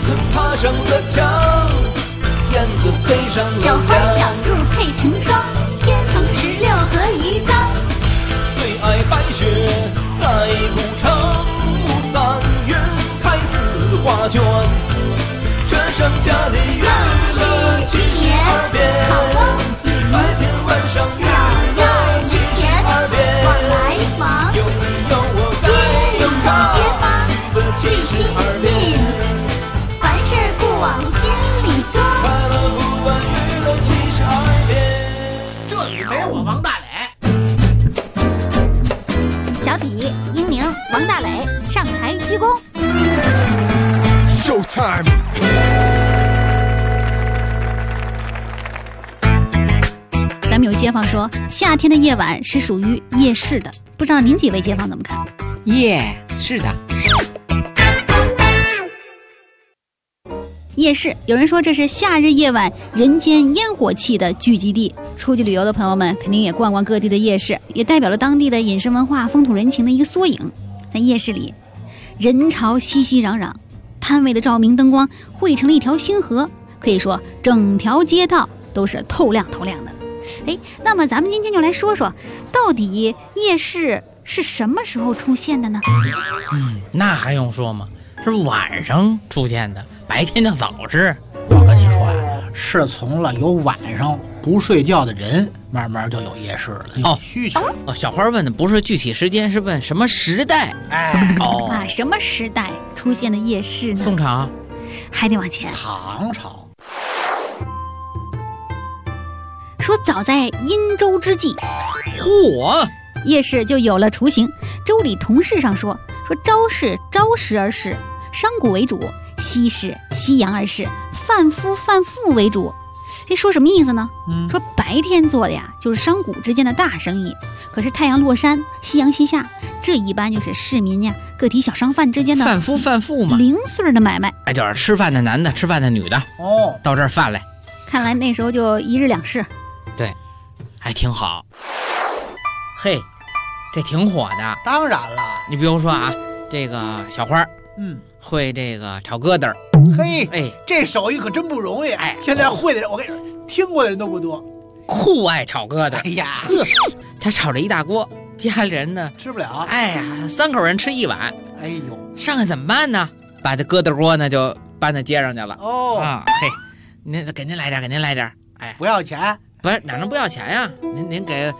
爬上了墙，燕子飞上了小花小兔配成双，天蓬16和鱼缸。 最爱白雪盖古城，3月开4花卷，这剩下的月了72遍，白天晚上月了72遍。 往来房， 有你有我该有他， 街坊最亲近，凡事不往心里装。 快乐不问娱乐72遍。 这里没我王大磊。 小体、英宁、王大磊上台鞠躬。 Showtime。 咱们有街坊说，夏天的夜晚是属于夜市的，不知道您几位街坊怎么看？ 是的。 夜市，有人说这是夏日夜晚人间烟火气的聚集地。出去旅游的朋友们肯定也逛逛各地的夜市，也代表了当地的饮食文化、风土人情的一个缩影。在夜市里，人潮熙熙攘攘，摊位的照明灯光汇成了一条星河，可以说整条街道都是透亮透亮的。那么咱们今天就来说说，到底夜市是什么时候出现的呢？ 那还用说吗？是晚上出现的，白天的早市。 我跟你说呀，是从了有晚上不睡觉的人，慢慢就有夜市了，有需求。 小花问的不是具体时间，是问什么时代。 什么时代出现的夜市呢？ 宋朝， 还得往前。 唐朝。 说早在殷周之际，夜市就有了雏形。周礼同事上说朝市朝食而市，商贾为主；夕市夕阳而市，贩夫贩妇为主。说什么意思呢？说白天做的呀，就是商贾之间的大生意，可是太阳落山，夕阳西下，这一般就是市民呀、个体小商贩之间的贩夫贩妇嘛， 零碎的买卖。 就是吃饭的男的，吃饭的女的，到这儿贩来。 看来那时候就1日2市。 对，还挺好。嘿，这挺火的。 当然了， 你比如说啊，这个小花，会这个炒疙瘩。 嘿，这手艺可真不容易。现在会的人，我跟你说，听过的人都不多。 酷爱炒疙瘩。他炒这一大锅，家里人呢吃不了。 3口人吃1碗。上来怎么办呢？把这疙瘩锅呢就搬到街上去了。给您来点，给您来点。 不要钱。 不是，哪能不要钱呀？您给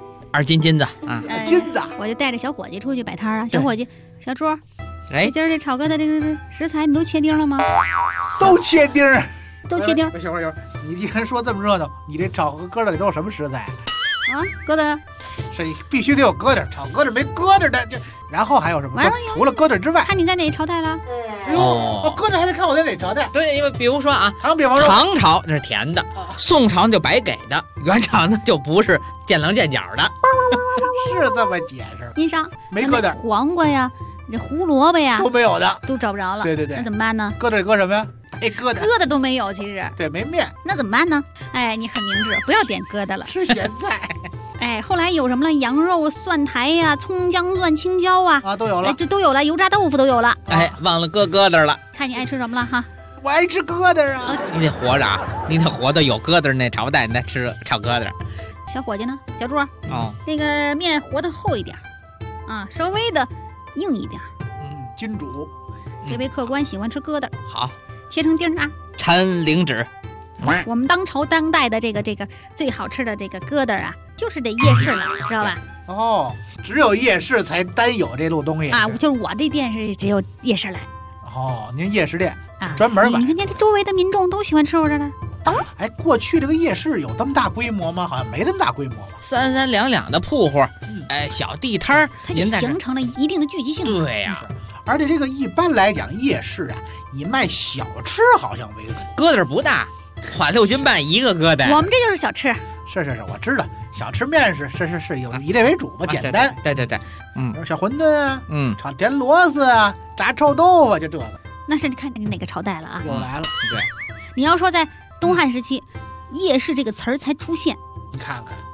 2斤金子啊！ 金子， 我就带着小伙计出去摆摊啊。小伙计，小朱，今儿这炒疙瘩这食材你都切丁了吗？ 都切丁， 都切丁。 小花，你既然说这么热闹，你这炒疙瘩里都有什么食材啊？疙瘩， 是必须得有疙瘩，炒疙瘩没疙瘩的就。然后还有什么？除了疙瘩之外， 看你在哪朝代了？ 疙瘩还得看我在哪朝代。 对，因为比如说啊， 比方说唐朝那是甜的，宋朝就白给的，元朝呢就不是见棱见角的。 是这么解释。 您上没疙瘩， 黄瓜呀，这胡萝卜呀都没有的， 都找不着了。 对， 那怎么办呢？ 疙瘩里搁什么呀？疙瘩都没有，其实对，没面。 那怎么办呢？你很明智，不要点疙瘩了， 吃咸菜。 后来有什么了？羊肉、蒜苔呀、葱姜蒜、青椒啊， 都有了。 这都有了，油炸豆腐都有了。 忘了搁疙瘩了。 看你爱吃什么了哈？ 我爱吃疙瘩啊！ 你得活着啊！你得活到有疙瘩那朝代，你再吃炒疙瘩。 小伙计呢？小朱那个面和的厚一点啊，稍微的硬一点。 金主， 这位客官喜欢吃疙瘩， 好， 切成丁啊， 缠灵纸。 我们当代的这个最好吃的这个疙瘩啊，就是这夜市了，知道吧？ 只有夜市才单有这路东西啊！就是我这店是只有夜市来。 您夜市店啊， 专门买。 你看这周围的民众都喜欢吃我这的。 过去这个夜市有这么大规模吗？好像没这么大规模吧。 3三两两的铺户，小地摊儿， 它就形成了一定的聚集性。 对呀， 而且这个一般来讲，夜市啊，以卖小吃好像为主。 疙瘩不大，花6斤半一个疙瘩。 我们这就是小吃。 是，我知道，小吃面是以这为主吧，简单。 对， 小馄饨啊，炒田螺丝啊，炸臭豆腐，就这个。 那是看你哪个朝代了啊？ 又来了。 对， 你要说在东汉时期，夜市这个词儿才出现。 你看看，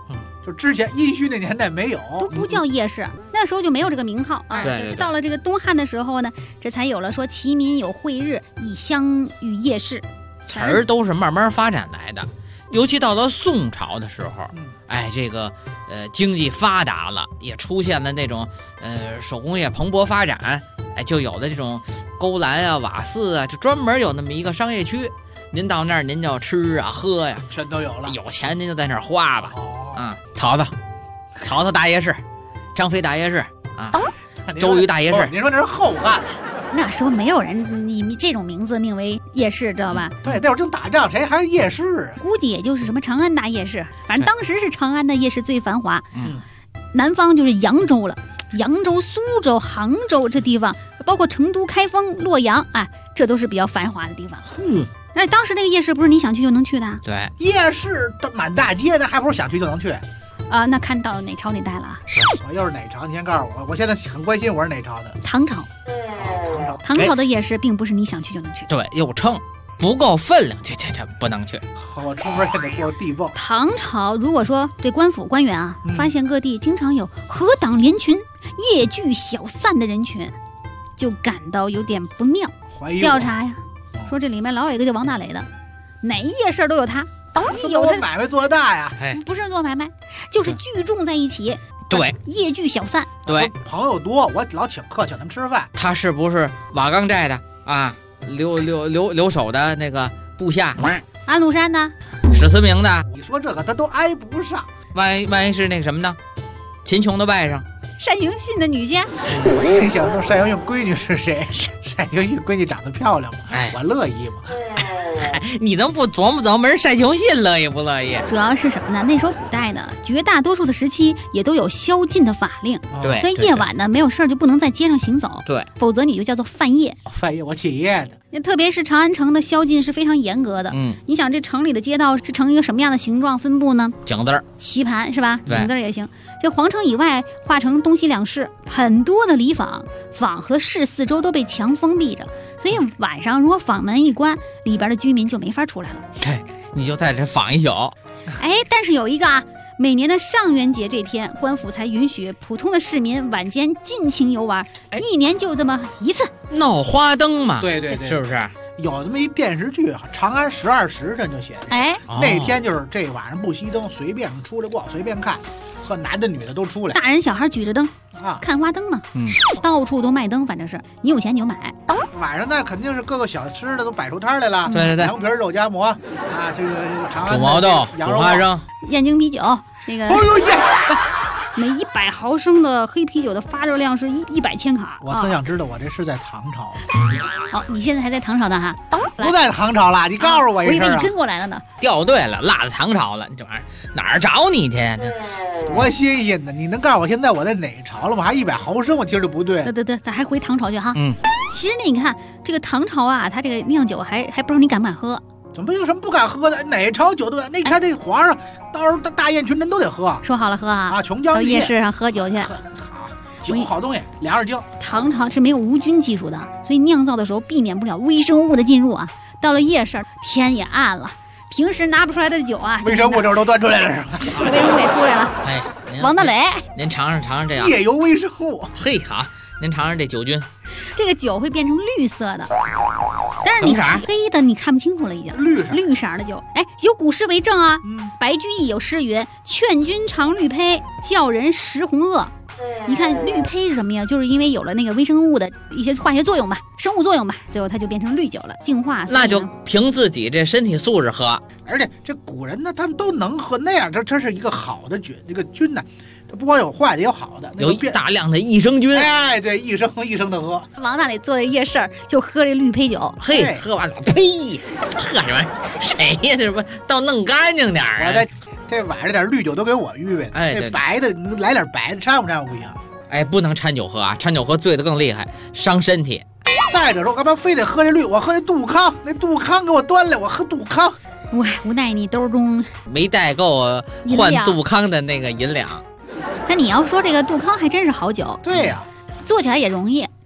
就之前殷墟那年代没有， 都不叫夜市，那时候就没有这个名号啊。 对， 到了这个东汉的时候呢，这才有了说齐民有会日，以相遇夜市。 词儿都是慢慢发展来的，尤其到了宋朝的时候，这个经济发达了，也出现了那种手工业蓬勃发展，就有的这种勾栏啊、瓦肆啊，就专门有那么一个商业区。您到那儿，您就吃啊、喝呀， 全都有了。 有钱您就在那儿花吧。曹操大夜市，张飞大夜市啊，周瑜大夜市。 您说这是后汉。 那时候没有人以这种名字命为夜市，知道吧？ 对，那会儿正打仗，谁还夜市啊？ 估计也就是什么长安大夜市，反正当时是长安的夜市最繁华。南方就是扬州了，扬州、苏州、杭州这地方，包括成都、开封、洛阳，这都是比较繁华的地方。当时那个夜市不是你想去就能去的？ 对， 夜市满大街的，还不是想去就能去。 那看到哪朝哪代了啊？ 我又是哪朝？你先告诉我，我现在很关心我是哪朝的。 唐朝。唐朝的夜市并不是你想去就能去。 对，又称不够分量，这不能去。 我出门也得过地泵。 唐朝如果说这官府官员啊，发现各地经常有何党连群、夜聚小散的人群，就感到有点不妙，调查呀，说这里面老有一个叫王大雷的，哪夜市都有他。 有他买卖做大呀， 不是做买卖，就是聚众在一起。 对， 夜聚小散。 对， 朋友多，我老请客，请他们吃饭。 他是不是瓦岗寨的啊？留守的那个部下？ 安禄山的？ 史思明的？ 你说这个他都挨不上。 万一是那个什么呢？秦琼的外甥？ 单雄信的女婿？ 我心想说单雄信闺女是谁？单雄信闺女长得漂亮吗？我乐意吗？ 你能不琢磨琢磨人单雄信乐意不乐意？ 主要是什么呢？那时候古代呢，绝大多数的时期也都有宵禁的法令。 对， 所以夜晚呢没有事儿就不能在街上行走。 对， 否则你就叫做犯夜。 犯夜，我起夜的。 特别是长安城的宵禁是非常严格的。你想这城里的街道是呈一个什么样的形状分布呢？ 井字儿、 棋盘是吧？井字儿也行。这皇城以外划成东西两市，很多的里坊和市四周都被墙封闭着，所以晚上如果坊门一关，里边的居民就没法出来了。 你就在这坊一宿。 但是有一个每年的上元节这天，官府才允许普通的市民晚间尽情游玩，一年就这么一次。 闹花灯嘛， 对， 是不是？ 有那么一电视剧《长安12时辰》就写的，那天就是这晚上不熄灯，随便出来逛，随便看，和男的女的都出来， 大人小孩举着灯看花灯嘛。到处都卖灯，反正是你有钱你就买。 晚上那肯定是各个小吃的都摆出摊来了， 对， 凉皮、肉夹馍这个长安煮毛豆、煮花生、 燕京啤酒，那个。每100毫升的黑啤酒的发热量是100千卡。 我特想知道，我这是在唐朝。 好，你现在还在唐朝呢哈？ 不在唐朝了，你告诉我一声。 我以为你跟过来了呢。 掉队了，落在唐朝了，你这玩意儿哪儿找你去？ 多新鲜呢！你能告诉我现在我在哪朝了吗？还100毫升，我听着不对。 对，咱还回唐朝去哈。其实你看这个唐朝它这个酿酒还不知道你敢不敢喝。 怎么有什么不敢喝的？哪朝酒都敢。那你看这皇上，到时候大宴群臣都得喝。 说好了喝琼浆到夜市上喝酒去。 酒好东西，2二斤。 唐朝是没有无菌技术的，所以酿造的时候避免不了微生物的进入。到了夜市，天也暗了，平时拿不出来的酒微生物这都端出来了，是吧？ 这个微生物也出来了。王大雷， 您尝尝这样。 夜游微生物， 嘿好，您尝尝这酒菌。 这个酒会变成绿色的，但是你黑的你看不清楚了，已经绿色的酒。有古诗为证啊。白居易有诗云：“劝君尝绿胚，叫人食红萼。”你看绿胚是什么呀？就是因为有了那个微生物的一些化学作用吧，生物作用吧，最后它就变成绿酒了，净化。 那就凭自己这身体素质喝。 而且这古人呢，他们都能喝那样，这是一个好的菌，这个菌呢，它不光有坏的，也有好的， 有大量的益生菌。 对，一升的喝。 王大雷坐在夜市就喝这绿胚酒， 喝完了，呸，喝什么？谁呀？这不倒弄干净点啊！ 这晚上点绿酒都给我预备的，这白的来点白的，掺不不一样。 不能掺酒喝啊，掺酒喝醉得更厉害，伤身体。 再者说，干嘛非得喝这绿？我喝那杜康，那杜康给我端来，我喝杜康。 无奈你兜中没带够换杜康的那个银两。 但你要说这个杜康还真是好酒。 对呀， 做起来也容易。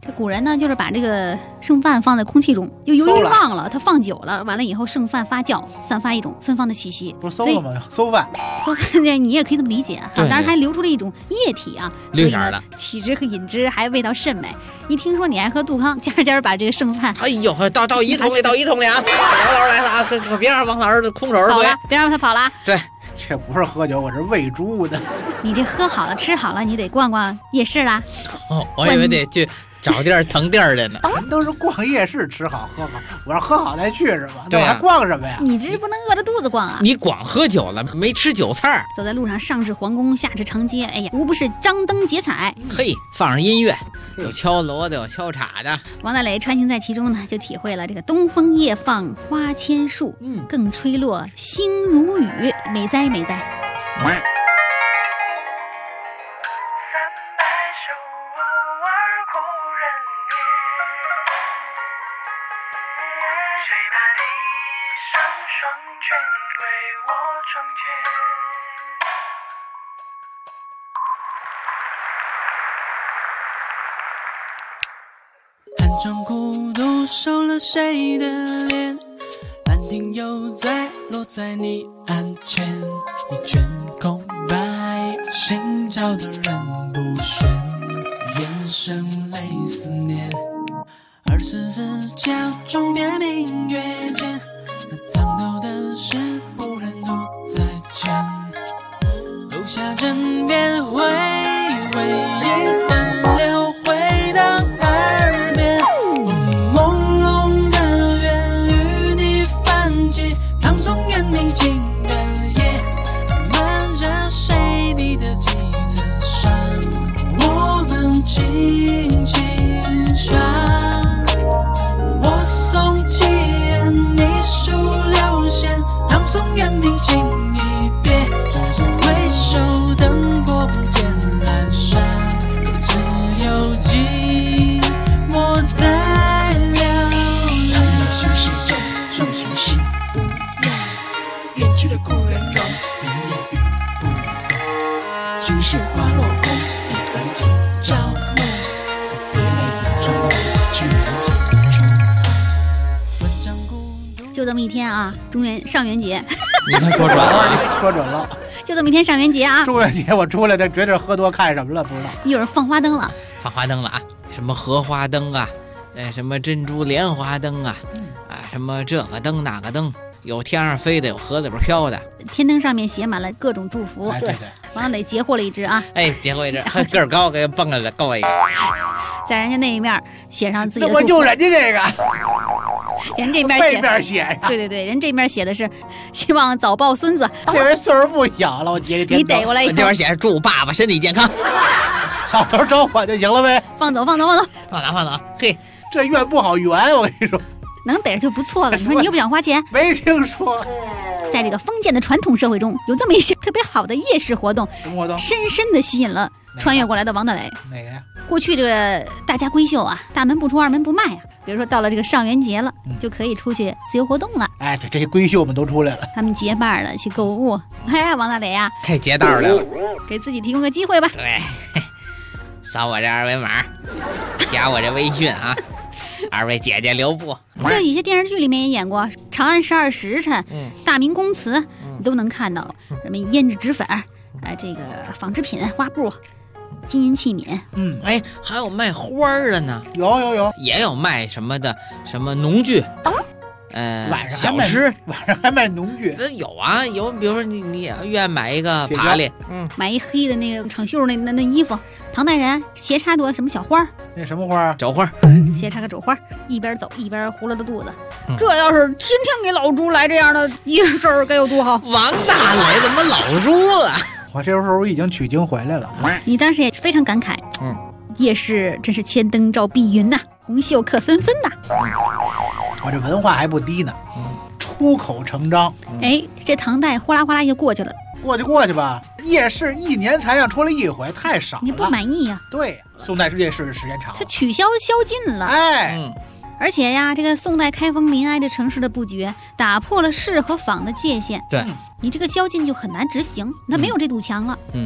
这古人呢，就是把这个剩饭放在空气中，就由于忘了它放久了，完了以后剩饭发酵，散发一种芬芳的气息。 不是馊了吗？馊饭， 馊饭你也可以这么理解啊。当然还流出了一种液体啊， 绿色的， 体质和饮汁还味道甚美。一听说你爱喝杜康，家把这个剩饭， 哎呦，倒一桶里，倒一桶里啊！王老师来了啊，可别让王老师空手而回， 别让他跑了。 对。 这不是喝酒，我是喂猪的。 你这喝好了吃好了，你得逛逛夜市啦。 哦，我以为得去找地儿腾地儿的呢。 人都是逛夜市，吃好喝好，我要喝好再去是吧？ 对我还逛什么呀？ 你这不能饿着肚子逛啊！ 你光喝酒了，没吃酒菜儿。 走在路上，上至皇宫，下至长街，哎呀，无不是张灯结彩。 嘿，放上音乐，有敲锣的，有敲镲的。 王大雷穿行在其中呢，就体会了这个东风夜放花千树，更吹落星如雨，美哉美哉。 寒窗孤独收了谁的脸，兰亭又再落在你案前，一卷空白，心照的人不喧，眼神泪思念，24家中边明月间，那藏头的事不忍独再讲，楼下枕边回味一分流回荡耳边，朦胧的愿与你泛起，唐宋元明清的夜，漫着谁你的几层纱，我们轻轻唱，我送七言，你数六弦，唐宋元明清一别，回首灯火不见阑珊，只有寂寞在寥寥。他们心事重，重情心不远，远去的故人容，明夜雨不断，青石花落空，一儿子朝暮，别泪眼中流，去南京重返，文章孤独。 就这么一天啊，上元节， 你看说准了， 说准了。 就这么一天上元节啊。 中元节我出来，这绝对喝多看什么了？不知道。 一会儿放花灯了， 放花灯了啊！什么荷花灯啊，什么珍珠莲花灯啊，什么这个灯那个灯，有天上飞的，有河里边飘的。 天灯上面写满了各种祝福。 对对。 王大磊截获了一只啊， 截获一只，个儿高，给蹦了够一个。 在人家那一面写上自己的。 我就人家这个。 人这面背面写上。 对，人这面写的是希望早抱孙子。 这人岁数不小了，我截个天。 你逮过来一个。 这边写着祝爸爸身体健康。 好头招呼就行了呗。 放走。 放哪？嘿， 这愿不好圆，我跟你说。 能逮着就不错了。你说你又不想花钱？ 没听说。 在这个封建的传统社会中，有这么一些特别好的夜市活动， 什么活动？ 深深的吸引了穿越过来的王大雷。 哪个呀？ 过去这个大家闺秀啊，大门不出二门不迈啊。比如说到了这个上元节了，就可以出去自由活动了。 哎，对，这些闺秀们都出来了， 他们结伴的去购物。哎，王大雷啊， 太劫道来了， 给自己提供个机会吧。 对，扫我这二维码，加我这微信啊。二位姐姐留步。 这有些电视剧里面也演过，《长安十二时辰》大明宫词，你都能看到什么胭脂脂粉，这个纺织品、花布、金银器皿。 还有卖花的呢。 有， 也有卖什么的，什么农具。 晚上小吃， 晚上还卖农具。 有啊，有，比如说你愿买一个爬犁， 买一黑的那个长袖那衣服。唐代人斜插朵什么小花， 那什么花？ 肘花， 斜插个肘花，一边走一边糊了的肚子。这要是天天给老朱来这样的夜市，该有多好！ 王大雷怎么老朱了？ 我这时候已经取经回来了。 你当时也非常感慨，夜市真是千灯照碧云呐，红袖客纷纷呐。 我这文化还不低呢，出口成章。 这唐代哗啦哗啦就过去了。 过去吧，夜市一年才让出来一回，太少了。 你不满意呀？ 对呀，宋代夜市时间长， 它取消宵禁了。而且呀，这个宋代开封临安这城市的布局，打破了市和坊的界限。 对， 你这个宵禁就很难执行，它没有这堵墙了。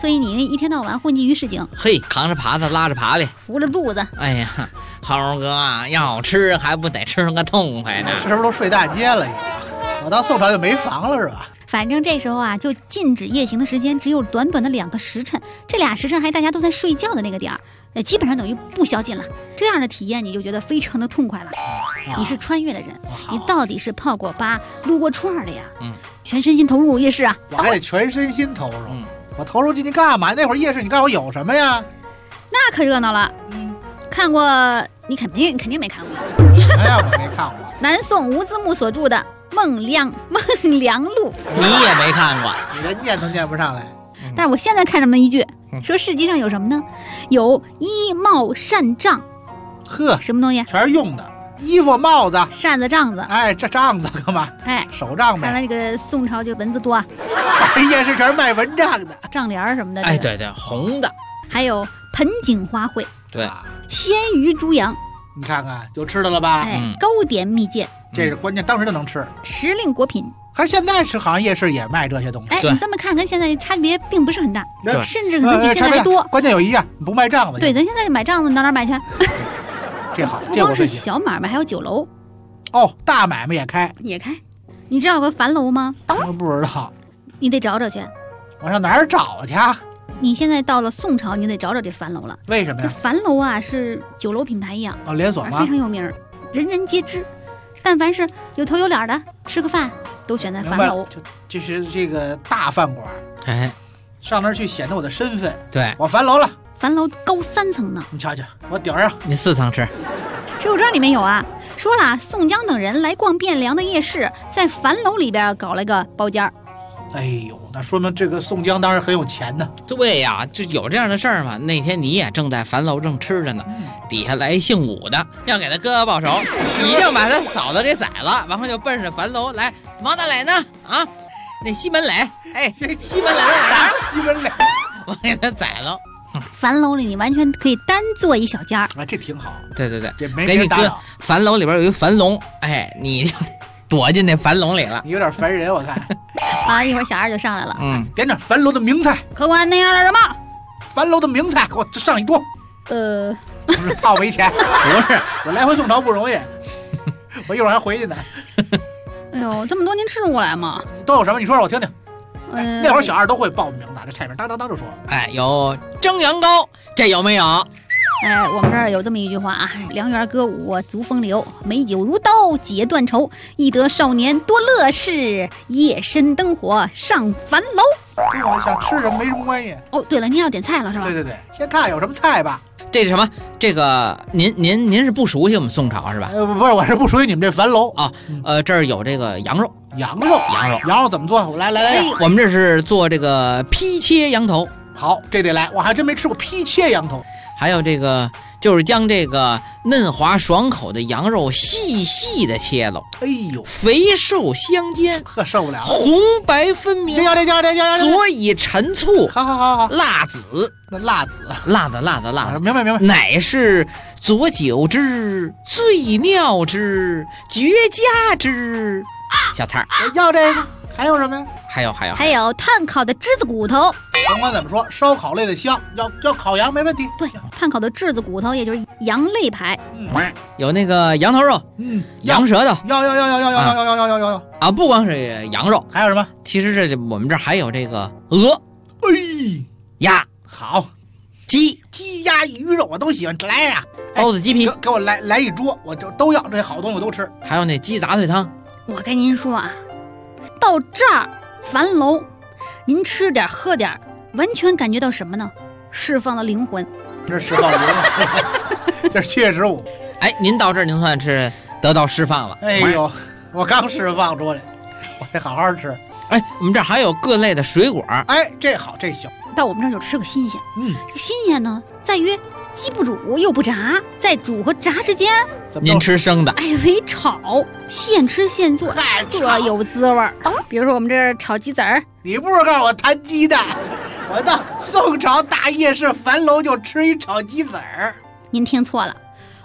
所以你一天到晚混迹于市井， 嘿，扛着耙子拉着爬犁， 扶着肚子。 哎呀，猴哥啊，要吃还不得吃个痛快的？ 是不是都睡大街了？我到宋朝就没房了是吧？ 反正这时候啊，就禁止夜行的时间只有短短的2个时辰，这2时辰还大家都在睡觉的那个点儿，基本上等于不宵禁了。这样的体验你就觉得非常的痛快了。你是穿越的人，你到底是泡过吧、撸过串的呀？全身心投入夜市啊！ 我还得全身心投入。我投入进去干嘛？那会儿夜市你告诉我有什么呀？ 那可热闹了。看过？你肯定没看过。 哎呀，我没看过。 南宋吴自牧所著的《孟良录》， 你也没看过， 你这念都念不上来。 但是我现在看这么一句，说市集上有什么呢？有衣帽扇杖。 呵， 什么东西？ 全是用的，衣服、帽子、 扇子、杖子。 哎，这杖子干嘛？ 哎， 手杖呗。 看来这个宋朝就蚊子多啊。 这夜市全是卖蚊帐的， 帐帘什么的。 哎，对对，红的。 还有盆景花卉。 对， 鲜鱼猪羊。 你看看就知道了吧？ 糕点蜜饯， 这是关键，当时就能吃。 时令果品， 还现在是好像夜市也卖这些东西。 哎，你这么看跟现在差别并不是很大，甚至可能比现在还多。 关键有一样，不卖帐子。 对，咱现在买帐子，你到哪儿买去？ 这好， 不光是小买卖，还有酒楼。 哦，大买卖也开。 你知道有个樊楼吗？ 我不知道。 你得找找去。 我上哪儿找去？ 你现在到了宋朝，你得找找这樊楼了。 为什么呀？ 樊楼啊，是酒楼品牌一样， 连锁吗？ 非常有名，人人皆知。但凡是有头有脸的，吃个饭都选在樊楼。 就是这个大饭馆， 哎， 上那儿去显得我的身份。 对， 我樊楼了。 樊楼高3层呢。 你瞧瞧，我顶上。 你4层吃。 水浒传里面有啊，说了宋江等人来逛汴梁的夜市，在樊楼里边搞了个包间。 哎呦，那说明这个宋江当然很有钱呢。 对呀，就有这样的事儿嘛。那天你也正在樊楼正吃着呢，底下来姓武的，要给他哥哥报仇，已经把他嫂子给宰了，然后就奔着樊楼来。王大磊呢？啊，那西门磊，哎，西门磊在哪儿？ 西门磊， 我给他宰了。 樊楼里你完全可以单做一小家啊，这挺好。 对对对， 这没给你哥樊楼里边有一樊笼，哎，你就躲进那樊笼里了。 你有点烦人，我看。 啊，一会儿小二就上来了。 点点樊楼的名菜。 客官，那要点什么？ 樊楼的名菜，给我上一桌。不是怕我没钱， 不是， 我来回宋朝不容易，我一会儿还回去呢。 哎呦，这么多您吃得过来吗？ 都有什么？你说说我听听。那会儿小二都会报名的，这菜名当当当就说。 哎，有蒸羊羔，这有没有？ 哎，我们这儿有这么一句话啊：良缘歌舞足风流，美酒如刀解断愁，易得少年多乐事，夜深灯火上樊楼。 跟我想吃什么没什么关系。 哦，对了，您要点菜了是吧？ 对对对，先看有什么菜吧。 这是什么？这个您是不熟悉我们宋朝是吧？ 不是，我是不属于你们这樊楼啊。这儿有这个羊肉。 羊肉怎么做？我来， 我们这是做这个劈切羊头。 好，这得来，我还真没吃过劈切羊头。 还有这个就是将这个嫩滑爽口的羊肉细细的切了， 哎呦， 肥瘦相间， 特受不了， 红白分明。这佐以陈醋， 好， 辣子， 那辣子， 明白，乃是佐酒之最妙之绝佳之小菜儿。 要这个，还有什么呀？ 还有炭烤的栀子骨头。 甭管怎么说，烧烤类的香，要烤羊没问题。 对，炭烤的栀子骨头，也就是羊肋排。 有那个羊头肉，羊舌头， 要啊！不光是羊肉， 还有什么？ 其实我们这还有这个鹅，鸭， 好， 鸡鸭鱼肉我都喜欢，来呀！ 包子鸡皮， 给我来一桌，我就都要，这些好东西我都吃。 还有那鸡杂碎汤。 我跟您说啊，到这儿樊楼，您吃点喝点。完全感觉到什么呢？释放了灵魂。 这是释放灵魂，这是7月15。 哎，您到这儿您算是得到释放了。 哎呦，我刚释放出来，我得好好吃。 哎，我们这儿还有各类的水果。 哎，这好，这行。 到我们这儿就吃个新鲜。这个新鲜呢，在于既不煮又不炸，在煮和炸之间。 您吃生的。 哎，为炒，现吃现做，特有滋味儿。比如说我们这儿炒鸡子儿。 你不是告诉我摊鸡蛋？我到宋朝大夜市樊楼就吃一炒鸡子儿。 您听错了，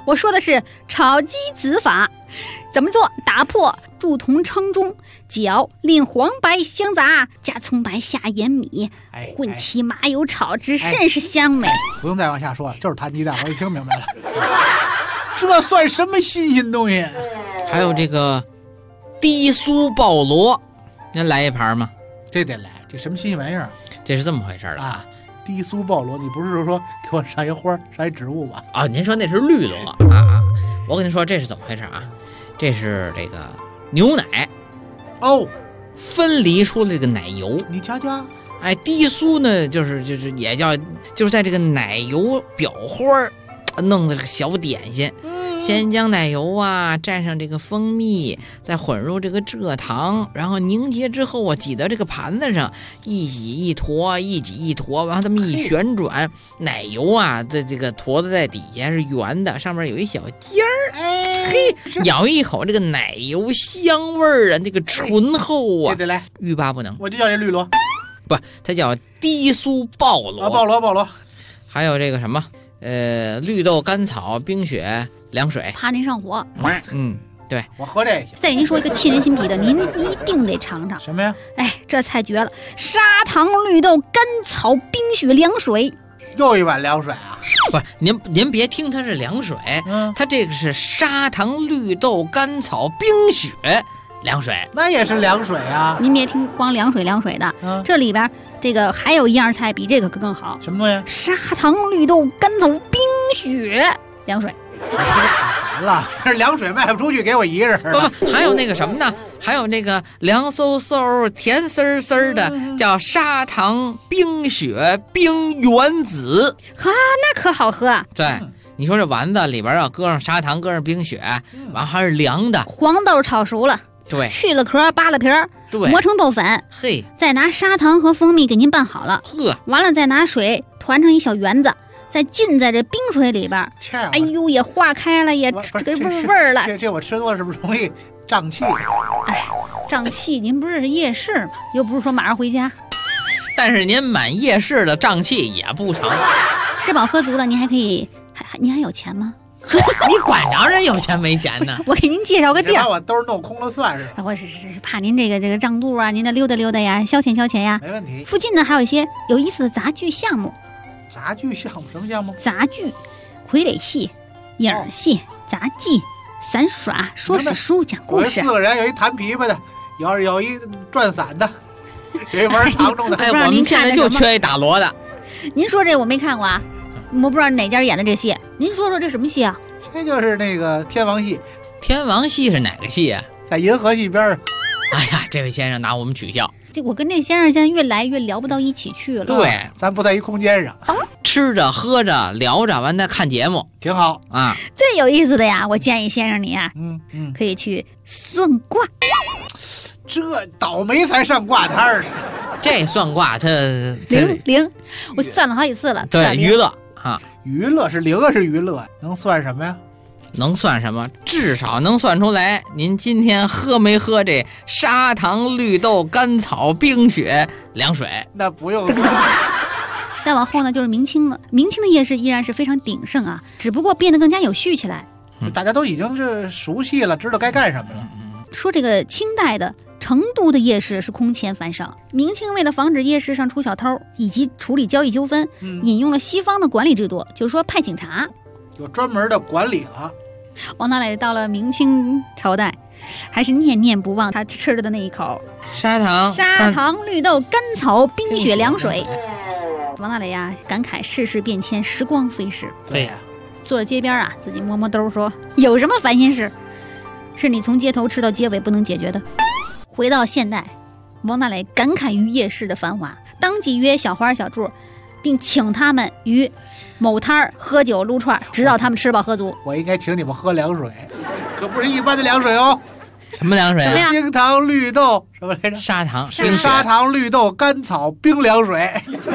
我说的是炒鸡子法，怎么做？打破铸铜称中，搅淋黄白香杂，加葱白下盐米，混起麻油炒至甚是香美。 不用再往下说了，就是弹鸡蛋，我已经听明白了。这算什么新鲜东西？ 还有这个低酥鲍螺，您来一盘吗？ 这得来，这什么新鲜玩意儿？ 这是这么回事啊。 低酥鲍螺，你不是说给我上一花上一植物吧？ 啊，您说那是绿螺啊？我跟您说这是怎么回事啊？这是这个牛奶哦， 分离出了这个奶油。 你瞧瞧， 哎，低酥呢，就是也叫就是在这个奶油裱花弄的这个小点心。先将奶油啊蘸上这个蜂蜜，再混入这个蔗糖，然后凝结之后啊挤到这个盘子上，一挤一坨，一挤一坨，然后这么一旋转，奶油啊的这个坨子在底下是圆的，上面有一小尖儿，嘿，咬一口这个奶油香味儿啊，那个醇厚啊， 这得来， 欲罢不能。 我就叫这绿螺， 不，它叫低酥鲍螺啊，鲍螺， 还有这个什么绿豆甘草冰雪凉水， 怕您上火。 对， 我喝这个。 再给您说一个沁人心脾的，您一定得尝尝。 什么呀？ 哎，这菜绝了！砂糖绿豆甘草冰雪凉水， 又一碗凉水啊！ 不是，您别听它是凉水，它这个是砂糖绿豆甘草冰雪凉水， 那也是凉水啊！ 您别听光凉水的，这里边这个还有一样菜比这个更好。 什么东西？ 砂糖绿豆甘草冰雪凉水。 完了，这凉水卖不出去，给我一个人了。 不，还有那个什么呢？还有那个凉飕飕、甜丝丝的，叫砂糖冰雪冰原子。 那可好喝啊！ 对，你说这丸子里边要搁上砂糖，搁上冰雪，完还是凉的。 黄豆炒熟了， 对， 去了壳，扒了皮儿， 对， 磨成豆粉， 嘿， 再拿砂糖和蜂蜜给您拌好了，完了再拿水团成一小圆子。再浸在这冰水里边，哎呦，也化开了，也这个味儿了。 这我吃多了是不是容易胀气？ 哎，胀气，您不是夜市吗？又不是说马上回家。 但是您满夜市的胀气也不成。 吃饱喝足了，您还可以，您还有钱吗？ 你管着人有钱没钱呢？ 我给您介绍个地儿， 把我兜弄空了算是。 我是怕您这个胀肚啊，您得溜达溜达呀，消遣呀。 没问题。 附近呢还有一些有意思的杂剧项目。 杂剧项目什么项目？ 杂剧、傀儡戏、影戏、杂技、散耍、说史书、讲故事。 4个人，有一弹琵琶的，有一转伞的，有一玩长中的。 哎，我们现在就缺一打锣的。 您说这我没看过啊，我不知道哪家演的这戏。您说说这什么戏啊？ 这就是那个天王戏。 天王戏是哪个戏啊？ 在银河系边上。 哎呀，这位先生拿我们取笑。 我跟那先生现在越来越聊不到一起去了。 对， 咱不在一空间上， 吃着喝着聊着，完再看节目， 挺好啊。 最有意思的呀，我建议先生你啊，可以去算卦。 这倒霉才上卦摊儿呢。 这算卦它灵，我算了好几次了。 对，娱乐啊， 娱乐是灵啊，是娱乐，能算什么呀？ 能算什么？至少能算出来您今天喝没喝这砂糖绿豆甘草冰雪凉水。 那不用算。 再往后呢就是明清了，明清的夜市依然是非常鼎盛啊，只不过变得更加有序起来。 大家都已经是熟悉了，知道该干什么了。 说这个清代的成都的夜市是空前繁盛，明清为了防止夜市上出小偷以及处理交易纠纷，引用了西方的管理制度，就是说派警察， 有专门的管理了。 王大磊到了明清朝代，还是念念不忘他吃的那一口砂糖绿豆甘草冰雪凉水。王大磊呀，感慨世事变迁，时光飞逝。 对呀， 坐在街边啊，自己摸摸兜说：“有什么烦心事，是你从街头吃到街尾不能解决的？”回到现代，王大磊感慨于夜市的繁华，当即约小花小柱，并请他们于某摊儿喝酒撸串，直到他们吃饱喝足。 我应该请你们喝凉水，可不是一般的凉水哦。 什么凉水啊？ 什么呀？ 冰糖绿豆什么来着？ 砂糖绿豆甘草冰凉水。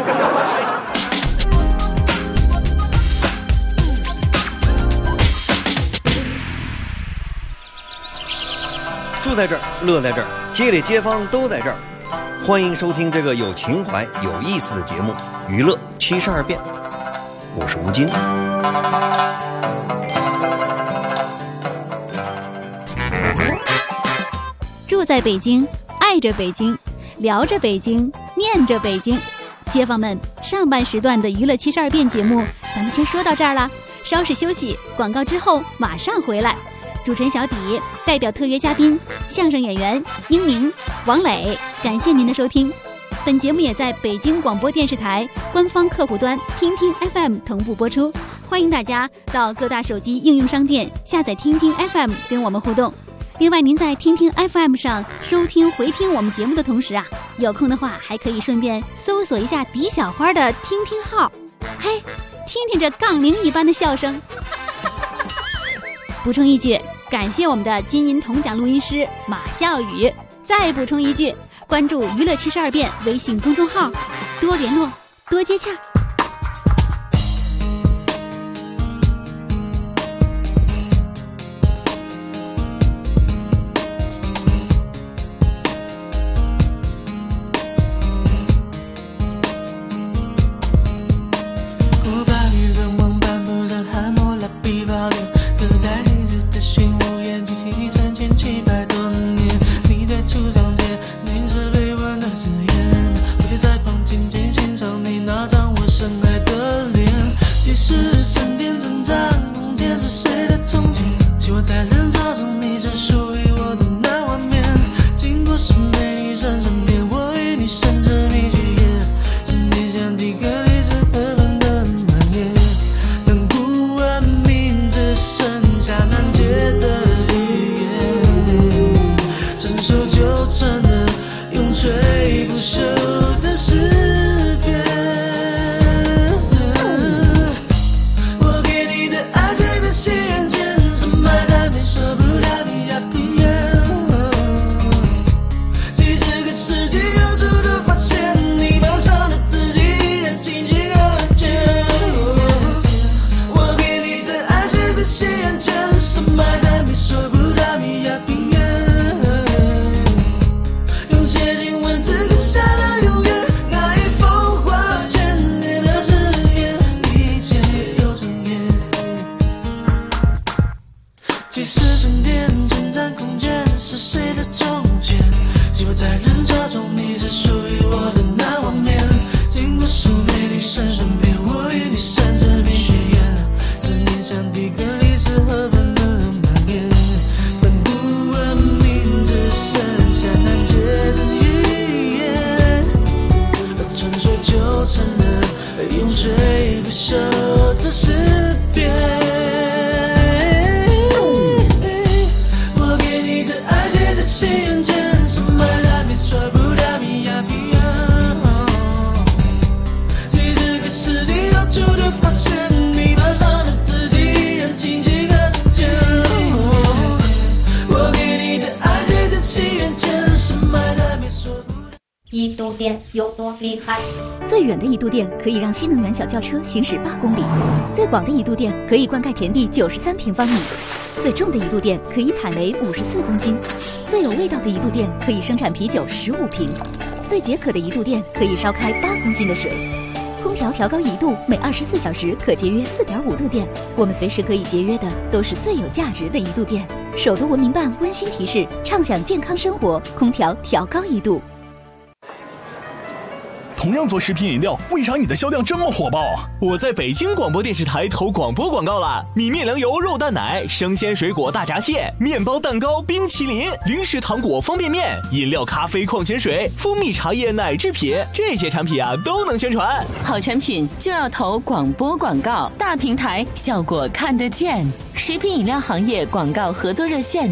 住在这儿，乐在这儿，街里街坊都在这儿。欢迎收听这个有情怀、有意思的节目《娱乐72变》，我是吴京。 住在北京，爱着北京，聊着北京，念着北京。街坊们，上半时段的娱乐72变节目咱们先说到这儿了，稍事休息，广告之后马上回来。主持人小底代表特约嘉宾相声演员英明、王磊，感谢您的收听。本节目也在北京广播电视台官方客户端听听 FM 同步播出，欢迎大家到各大手机应用商店下载听听 FM 跟我们互动。另外，您在听听 FM 上收听回听我们节目的同时啊，有空的话还可以顺便搜索一下李小花的听听号，嘿，听听这杠铃一般的笑声。补充一句，感谢我们的金银铜奖录音师马笑宇。再补充一句，关注娱乐72变微信公众号，多联络，多接洽。 一度电有多厉害？ 最远的一度电可以让新能源小轿车行驶8公里，最广的一度电可以灌溉田地93平方米，最重的一度电可以采煤54公斤，最有味道的一度电可以生产啤酒15瓶，最解渴的一度电可以烧开8公斤的水。空调调高1度，每24小时可节约4.5度电。我们随时可以节约的都是最有价值的一度电。首都文明办温馨提示：畅享健康生活，空调调高1度。 同样做食品饮料，为啥你的销量这么火爆啊？我在北京广播电视台投广播广告了，米面粮油肉蛋奶、生鲜水果大闸蟹、面包蛋糕、冰淇淋、零食糖果方便面、饮料咖啡矿泉水、蜂蜜茶叶奶制品，这些产品啊都能宣传。 好产品就要投广播广告，大平台效果看得见。食品饮料行业广告合作热线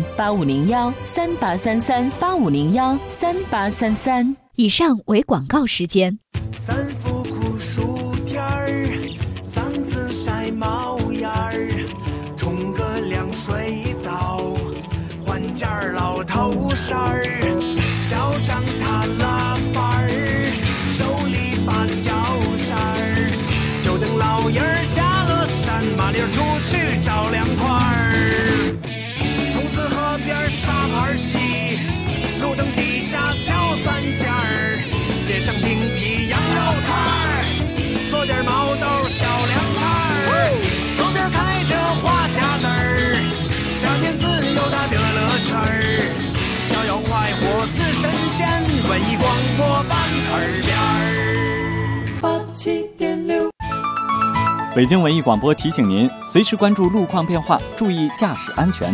8501383385013833。 以上为广告时间。 三伏酷暑天儿，嗓子晒冒烟儿，冲个凉水澡，换件老头衫儿，脚上踏拉板儿，手里把脚扇儿，就等老爷儿下了山，麻溜出去找凉快儿。筒子河边沙盘棋，路灯底下敲3件儿，点上冰皮羊肉串儿，做点毛豆小凉菜儿，周边开着花架子儿，夏天自由它的乐趣儿，逍遥快活北京文艺广播提醒您，随时关注路况变化，注意驾驶安全。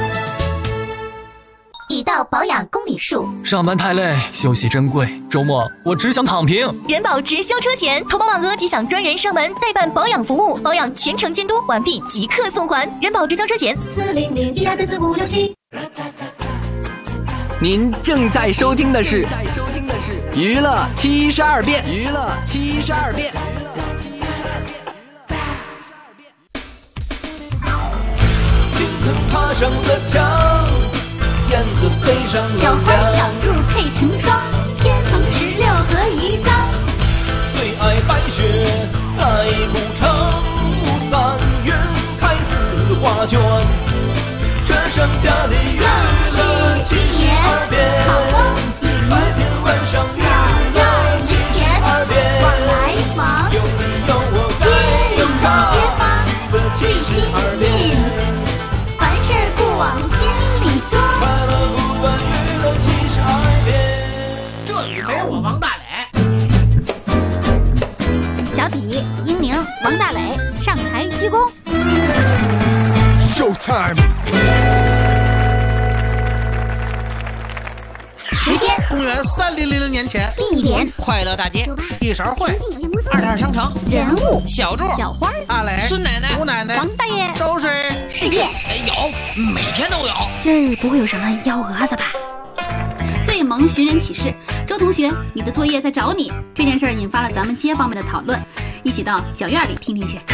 已到保养公里数， 上班太累，休息珍贵，周末我只想躺平。 人保直销车险，投保满额即享专人上门代办保养服务，保养全程监督，完毕即刻送还。人保直销车险，40012344567。 您正在收听的是娱乐72变，娱乐72变。 青藤爬上了墙，燕子飞上了小花小兔配成双，天蓬16和鱼缸。 最爱白雪，爱古城，3月开4画卷。这剩下的娱乐72变，白天晚上娱乐72变。 往来往， 有你有我街里街坊最亲近，凡事不往心里装。 快乐不断娱乐72变。 这里没我王大磊。小底、英宁、王大磊上台鞠躬。 Showtime。 时间： 公元3000年前。 地点： 快乐大街。 一勺会。 22商城。 人物： 小柱、 小花、 阿磊、 孙奶奶、 吴奶奶、 王大爷。 都是世界。 有，每天都有。 今儿不会有什么幺蛾子吧？最萌寻人启事，周同学，你的作业在找你。这件事引发了咱们街坊们的讨论，一起到小院里听听去。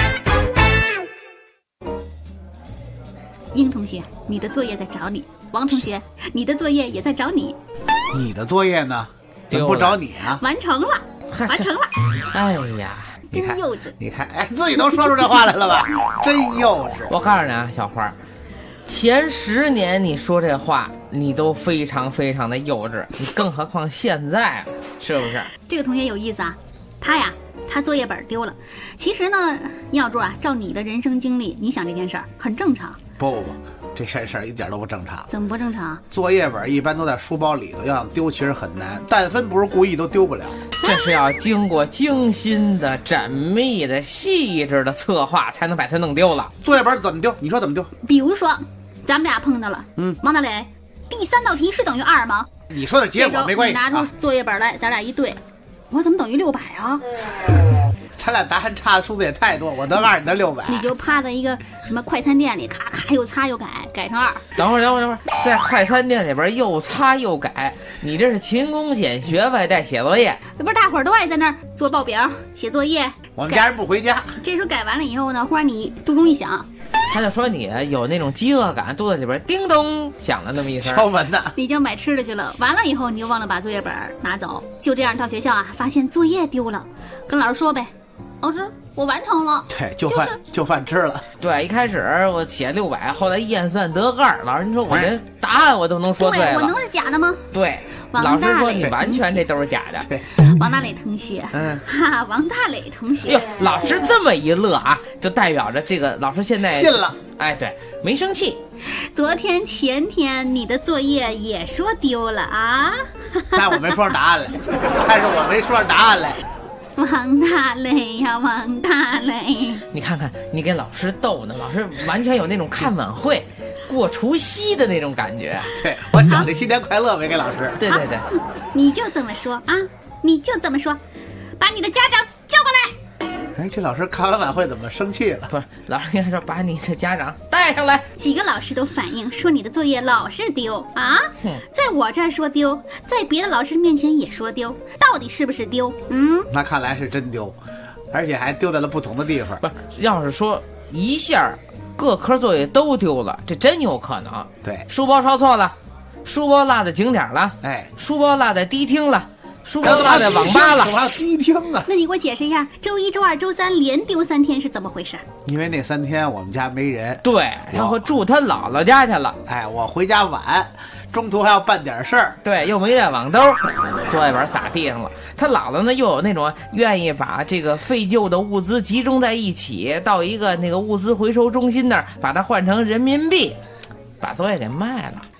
英同学，你的作业在找你。王同学，你的作业也在找你。 你的作业呢？怎么不找你啊？ 完成了，完成了。 哎呀， 真幼稚！ 你看，哎，自己都说出这话来了吧？真幼稚！ 我告诉你啊，小花，前10年你说这话，你都非常非常的幼稚，你更何况现在了，是不是？ 这个同学有意思啊，他作业本丢了。其实呢，殷小柱啊，照你的人生经历，你想这件事儿很正常。 不，这事儿一点都不正常。 怎么不正常？ 作业本一般都在书包里头，要想丢其实很难，但凡不是故意都丢不了。 这是要经过精心的、缜密的、细致的策划，才能把它弄丢了。 作业本怎么丢？你说怎么丢？ 比如说，咱们俩碰到了，王大磊，第3道题是等于2吗？ 你说的结果没关系。 你拿出作业本来，咱俩一对，我怎么等于600啊？ 咱俩答案差的数字也太多，我得2，你得600。 你就趴在一个什么快餐店里，咔咔又擦又改，改成2。 等会儿，在快餐店里边又擦又改，你这是勤工俭学外带写作业？ 不是大伙儿都爱在那儿做报表、写作业。 我们家人不回家。 这时候改完了以后呢，忽然你肚中一响， 他就说你有那种饥饿感，肚子里边叮咚响了那么一声， 敲门呢。 你就买吃的去了。完了以后你又忘了把作业本拿走，就这样到学校啊，发现作业丢了，跟老师说呗。老师，我完成了。 对，就饭吃了。 对，一开始我写600，后来验算得2。老师，你说我这答案我都能说对了， 我能是假的吗？ 对，老师说你完全这都是假的。 对， 王大磊同学，王大磊同学， 老师这么一乐啊，就代表着这个老师现在信了。 哎，对，没生气。 昨天前天你的作业也说丢了啊？ 但我没说上答案来， 王大磊呀，王大磊！ 你看看，你给老师逗呢，老师完全有那种看晚会、过除夕的那种感觉。 对，我讲这新年快乐没给老师。 对， 你就这么说啊，你就这么说，把你的家长叫过来。 哎，这老师看完晚会怎么生气了？ 不是，老师应该说把你的家长带上来。 几个老师都反映说你的作业老是丢啊，在我这儿说丢，在别的老师面前也说丢，到底是不是丢？ 那看来是真丢，而且还丢在了不同的地方。 不是，要是说一下各科作业都丢了，这真有可能。 对， 书包抄错了，书包落在景点了， 哎， 书包落在迪厅了。书包落在网吧了， 还有迪厅啊！ 那你给我解释一下，周1、周2、周3连丢3天是怎么回事？ 因为那3天我们家没人， 对，然后住他姥姥家去了。 哎，我回家晚，中途还要办点事儿， 对，又没带网兜，作业本撒地上了。他姥姥呢又有那种愿意把这个废旧的物资集中在一起，到一个那个物资回收中心那儿，把它换成人民币，把作业给卖了。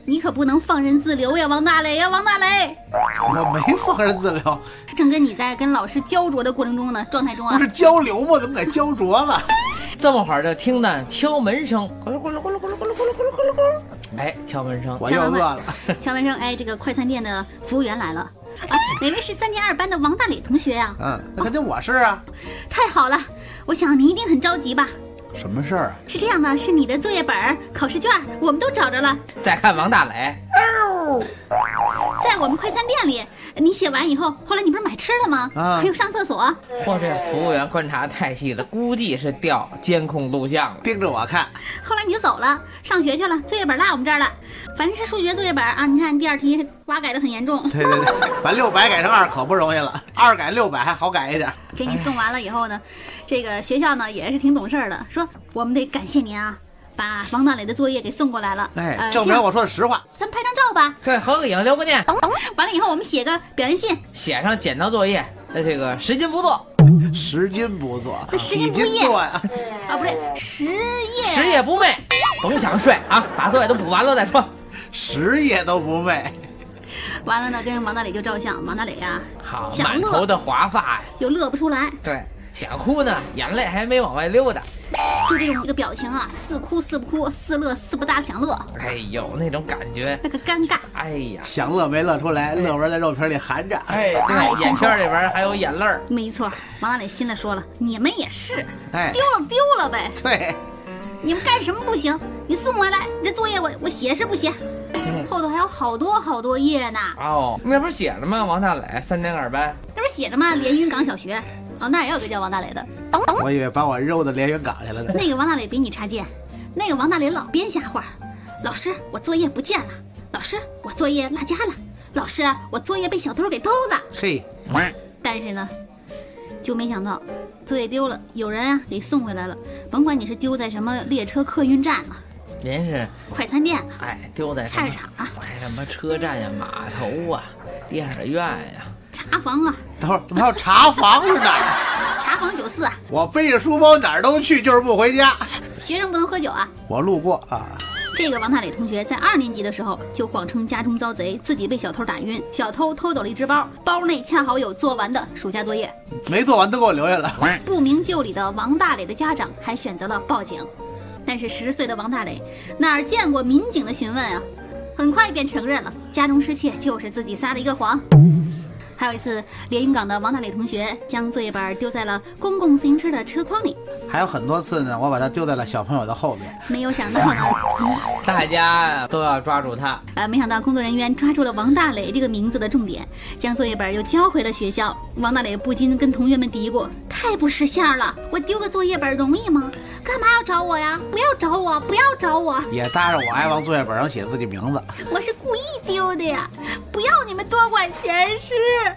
你可不能放任自流呀，王大磊呀，王大磊！ 我没放任自流， 正跟你在跟老师焦灼的过程中呢，状态中啊， 不是交流吗？怎么给焦灼了？ 这么会儿就听到敲门声，咕噜咕噜咕噜咕噜咕噜咕噜咕噜咕噜，哎，敲门声， 我又饿了。 敲门声，哎，这个快餐店的服务员来了。啊，哪位是3年2班的王大磊同学呀？ 那肯定我是啊。 太好了，我想你一定很着急吧？ 什么事儿啊？ 是这样的，是你的作业本、考试卷，我们都找着了。 再看王大磊， 在我们快餐店里，你写完以后，后来你不是买吃的吗？还有上厕所。 嚯，这服务员观察太细了，估计是调监控录像了， 盯着我看。 后来你就走了，上学去了，作业本落我们这儿了。反正是数学作业本啊，你看第2题蛙改的很严重。 对，把600改成2可不容易了，2改600还好改一点。 给你送完了以后呢，这个学校呢也是挺懂事的，说我们得感谢您啊，把王大磊的作业给送过来了。 证明我说的实话。 咱们拍张照吧。 对，合个影留个念。 完了以后我们写个表扬信， 写上剪刀作业，这个10斤不做 ，10斤不做 ，10斤不夜做呀？ 啊，不对，10 夜不寐，甭想睡啊，把作业都补完了再说。 10夜都不寐。 完了呢，跟王大磊就照相。王大磊呀， 好，满头的华发呀， 又乐不出来。 对，想哭呢，眼泪还没往外溜达。 就这种一个表情啊，似哭似不哭，似乐似不大想乐。 哎呦，那种感觉， 那个尴尬。 哎呀， 想乐没乐出来，乐纹在肉皮里含着。 哎，对，眼圈里边还有眼泪儿。 没错，王大磊心里说了，你们也是，丢了呗。 对， 你们干什么不行？你送回来，你这作业我写是不写？后头还有好多页呢。 哦，那不是写了吗？王大磊3年2班， 那不是写着吗？连云港小学。哦，那也有个叫王大磊的。 我以为把我揉到连云港去了呢。 那个王大磊比你差劲，那个王大磊老编瞎话。老师，我作业不见了。老师，我作业落家了。老师，我作业被小偷给偷了。 嘿， 但是呢，就没想到作业丢了，有人啊给送回来了。甭管你是丢在什么列车客运站了。 您是快餐店， 哎，丢在菜市场啊， 什么车站呀、码头啊、电影院呀、 茶房啊。 等会儿，怎么还有茶房是哪儿？ 茶房94啊。 我背着书包哪儿都去，就是不回家。 学生不能喝酒啊。 我路过啊。 这个王大磊同学在2年级的时候就谎称家中遭贼，自己被小偷打晕，小偷偷走了一只包，包内恰好有做完的暑假作业， 没做完都给我留下了。 不明就里的王大磊的家长还选择了报警。但是10岁的王大磊哪儿见过民警的询问啊，很快便承认了家中失窃就是自己撒的一个谎。还有一次，连云港的王大磊同学将作业本丢在了公共自行车的车筐里。 还有很多次呢，我把它丢在了小朋友的后面。 没有想到呢， 大家都要抓住他。 没想到工作人员抓住了王大磊这个名字的重点，将作业本又交回了学校。王大磊不禁跟同学们嘀咕：太不识相了！我丢个作业本容易吗？干嘛要找我呀？不要找我！不要找我！ 也搭着我爱往作业本上写自己名字。 我是故意丢的呀！不要你们多管闲事。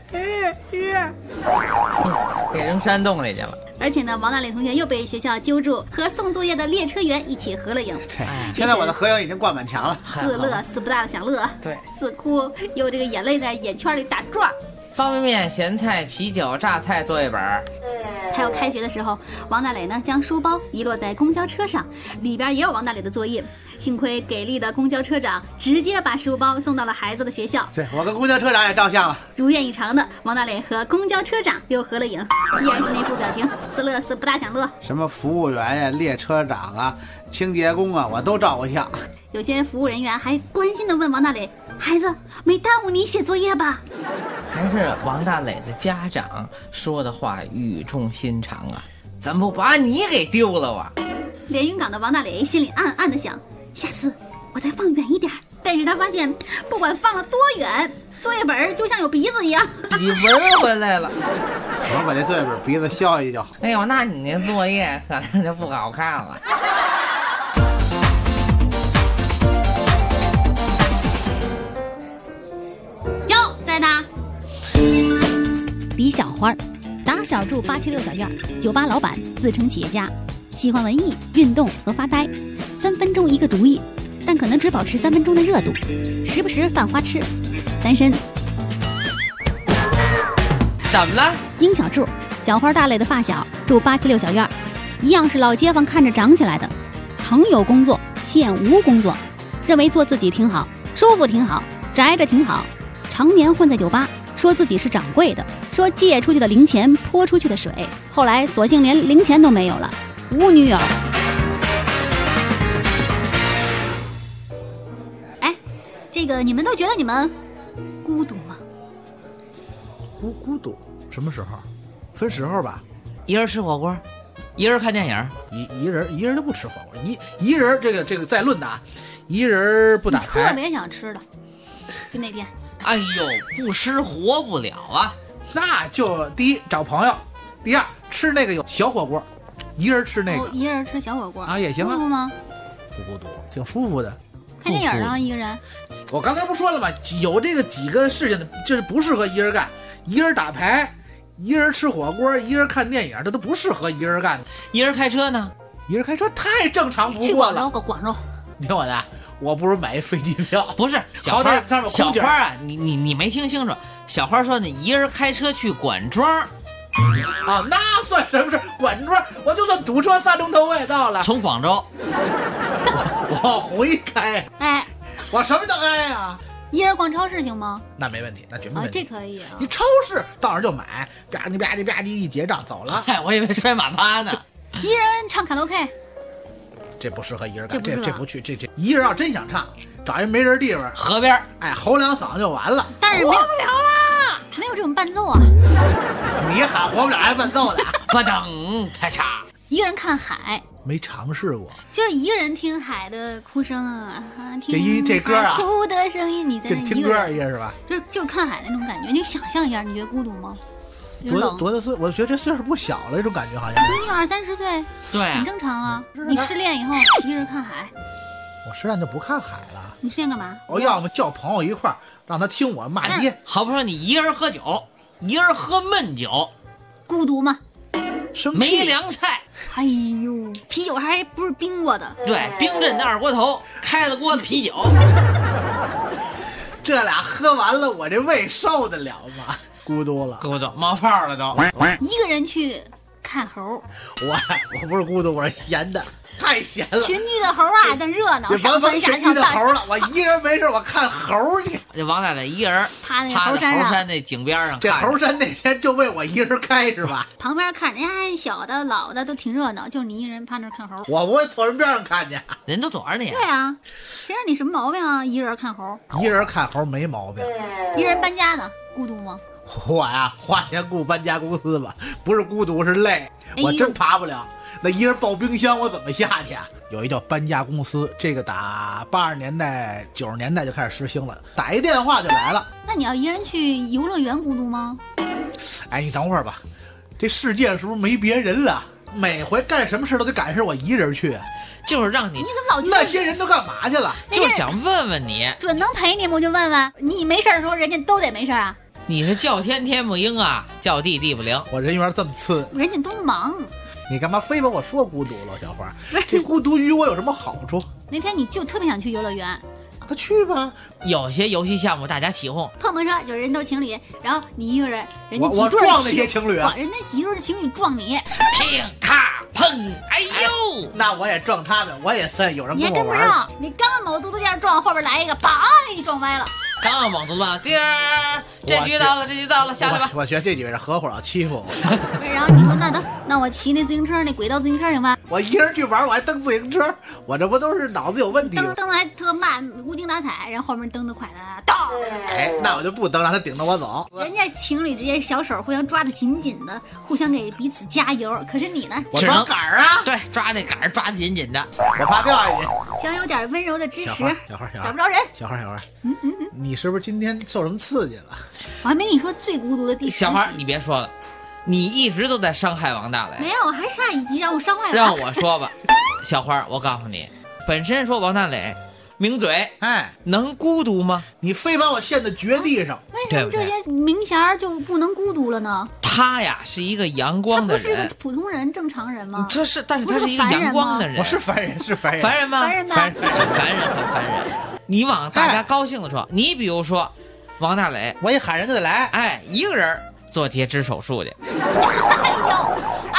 给扔山洞里去了。 而且呢，王大磊同学又被学校揪住，和送作业的列车员一起合了影。 现在我的合影已经挂满墙了。 似乐似不大的想乐， 对， 似哭又这个眼泪在眼圈里打转。 方便面、咸菜、啤酒、榨菜作业本。 还有开学的时候，王大磊呢将书包遗落在公交车上，里边也有王大磊的作业。幸亏给力的公交车长直接把书包送到了孩子的学校。 对，我跟公交车长也照相了。 如愿以偿的，王大磊和公交车长又合了影，依然是那副表情，似乐似不大想乐。 什么服务员呀、列车长啊、清洁工啊，我都照过相。 有些服务人员还关心地问王大磊：“孩子，没耽误你写作业吧？” 还是王大磊的家长说的话语重心长啊，怎么不把你给丢了啊？ 连云港的王大磊心里暗暗地想，下次我再放远一点。但是他发现不管放了多远，作业本就像有鼻子一样， 你闻回来了。 我把这作业本鼻子削下去就好。 哎呦，那你那作业可能就不好看了。 哟，在呢。 李小花，打小住876小院，酒吧老板，自称企业家，喜欢文艺、运动和发呆，3分钟一个主意，但可能只保持3分钟的热度，时不时犯花痴，单身。 怎么了？ 殷小柱，小花大磊的发小，住876小院，一样是老街坊看着长起来的，曾有工作，现无工作，认为做自己挺好， 舒服挺好，宅着挺好，常年混在酒吧，说自己是掌柜的，说借出去的零钱泼出去的水，后来索性连零钱都没有了，无女友。哎，这个你们都觉得你们孤独吗？ 孤独什么时候？分时候吧。 一人吃火锅，一人看电影， 一人都不吃火锅，一人这个再论的啊，一人不打牌。 特别想吃的，就那天。 哎呦，不吃活不了啊！ 那就第一找朋友，第二吃那个有小火锅，一人吃那个。 一人吃小火锅啊也行啊。 舒服吗？ 不孤独，挺舒服的。 看电影啊，一个人。 我刚才不说了吗？有这个几个事情的，就是不适合一人干，一人打牌。一人吃火锅，一人看电影，这都不适合一人干的。 一人开车呢？ 一人开车太正常不过了。 去广州， 你听我的，我不如买一飞机票。 不是小花，小花啊，你没听清楚？小花说你一人开车去管庄。 啊，那算什么事？管庄，我就算堵车3钟头我也到了。 从广州， 我回开。 哎， 我什么叫哎呀？ 一人逛超市行吗？ 那没问题，那绝没问题。 这可以啊。 你超市到那儿就买，吧唧吧唧吧唧一结账走了。 嗨，我以为摔马趴呢。 一人唱卡拉 OK， 这不适合一人干，这不去。这一人要真想唱，找一没人地方， 河边， 哎，吼2嗓就完了。 但是活不了了， 没有这种伴奏啊。 你喊活不了还伴奏的？ 吧噔，太差。 一个人看海。 没尝试过， 就是一个人听海的哭声啊， 听这歌啊， 哭的声音，你在那听歌一个是吧？ 就是看海那种感觉，你想象一下，你觉得孤独吗？ 多大岁？我觉得这岁数不小了，这种感觉好像。 你20、30岁， 对， 很正常啊。你失恋以后一个人看海， 我失恋就不看海了。 你失恋干嘛？ 我要么叫朋友一块儿，让他听我骂街。 好不说你一个人喝酒，一个人喝闷酒， 孤独吗？ 没凉菜。 哎呦，啤酒还不是冰过的？ 对，冰镇的二锅头，开了锅的啤酒。 这俩喝完了，我这胃受得了吗？孤独了， 孤独冒泡了都。 一个人去看猴， 我不是孤独，我是闲的，太闲了。 群居的猴啊，真热闹，上蹿下跳。 的猴了，我一人没事，我看猴去。 这王大磊一个人趴那猴山那井边上， 这猴山那天就为我一人开是吧？ 旁边看人家小的、老的都挺热闹，就你一人趴那看猴。 我不会从人边上看去， 人都躲着你。 对啊，谁让你什么毛病啊？一人看猴， 一人看猴没毛病。 一人搬家呢，孤独吗？ 我呀，花钱雇搬家公司吧，不是孤独是累，我真爬不了。那一人抱冰箱，我怎么下去啊？有一叫搬家公司，这个打80年代、90年代就开始实行了，打一电话就来了。 那你要一人去游乐园孤独吗？ 哎，你等会儿吧，这世界是不是没别人了？每回干什么事都得赶上我一人去， 就是让你怎么老去？ 那些人都干嘛去了？ 就想问问你， 准能陪你吗？我就问问你，没事的时候人家都得没事啊。 你是叫天天不应啊，叫地地不灵。 我人缘这么次， 人家都忙。 你干嘛非把我说孤独了，小花？这孤独于我有什么好处？ 那天你就特别想去游乐园， 那去吧。 有些游戏项目大家起哄， 碰碰车就是人都情侣，然后你一个人，人家我撞那些情侣啊， 人家几对情侣撞你， 听咔碰，哎呦， 那我也撞他们，我也算有人跟我玩。 你还跟不上，你刚往足球架撞，后边来一个，砰，给你撞歪了。 刚往足了，这局到了，这局到了，下来吧。 我觉得这几位是合伙要欺负我。 然后你说那我骑那自行车，那轨道自行车行吗？ 我一人去玩，我还蹬自行车，我这不都是脑子有问题吗？ 蹬的还特慢，无精打采，然后后面蹬得快了，到。 哎，那我就不蹬，让他顶着我走。 人家情侣之间小手互相抓得紧紧的，互相给彼此加油。可是你呢？ 我抓杆儿啊， 对，抓那杆儿抓得紧紧的， 我怕掉下去。 想有点温柔的支持。 小花， 找不着人。 小花，你是不是今天受什么刺激了？ 我还没跟你说最孤独的第10集。 小花，你别说了，你一直都在伤害王大雷。 没有，还差一集让我伤害了。 让我说吧，小花，我告诉你，本身说王大雷名嘴， 哎， 能孤独吗？ 你非把我陷在绝地上， 为什么这些名衔就不能孤独了呢？ 他呀是一个阳光的人， 他不是一个普通人、正常人吗？ 但是他是一个阳光的人。 我是凡人，是凡人。 凡人吗？ 凡人吧， 很凡人。你往大家高兴的说，你比如说王大雷， 我一喊人就得来， 哎，一个人做截肢手术去。 哎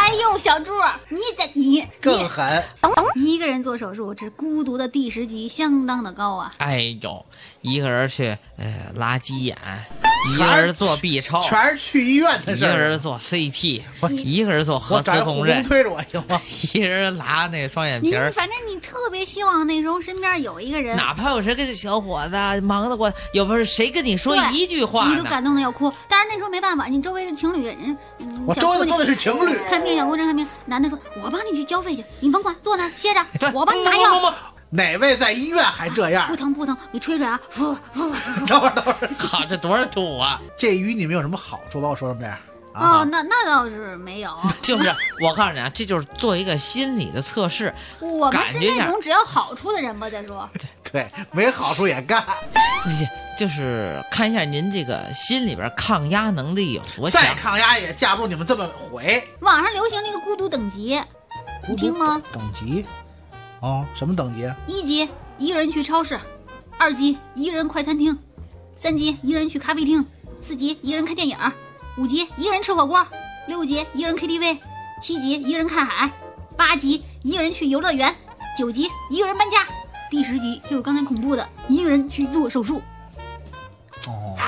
哎呦，小猪，你更狠， 你一个人做手术，这孤独的第10级相当的高啊！ 哎呦，一个人去拉鸡眼，一个人做 B 超， 全是去医院的事儿。 一个人做 CT， 一个人做核磁共振， 推着我行吗？ 一个人拉那个双眼皮儿。 反正你特别希望那时候身边有一个人， 哪怕有谁跟这小伙子忙得过，有不是谁跟你说一句话， 你都感动的要哭。但是那时候没办法，你周围是情侣， 我周围都得是情侣。 看病，小姑娘看病，男的说：“我帮你去交费去，你甭管，坐那歇着，我帮你拿药。” 哪位在医院还这样？ 不疼，你吹吹啊！ 等会儿， 好，这多少土啊！ 这鱼你们有什么好处？把我说成这样。 哦，那倒是没有。 就是我告诉你啊，这就是做一个心理的测试。 我们是那种只要好处的人吧？再说， 对，没好处也干。 就是看一下您这个心里边抗压能力有多强。 再抗压也架不住你们这么毁。 网上流行那个孤独等级，你听吗？ 等级？哦，什么等级 ？1级一个人去超市，2级一个人快餐厅，3级一个人去咖啡厅，4级一个人看电影，5级一个人吃火锅，6级一个人 KTV，7级一个人看海，8级一个人去游乐园，9级一个人搬家，第10级就是刚才恐怖的一个人去做手术。 哦，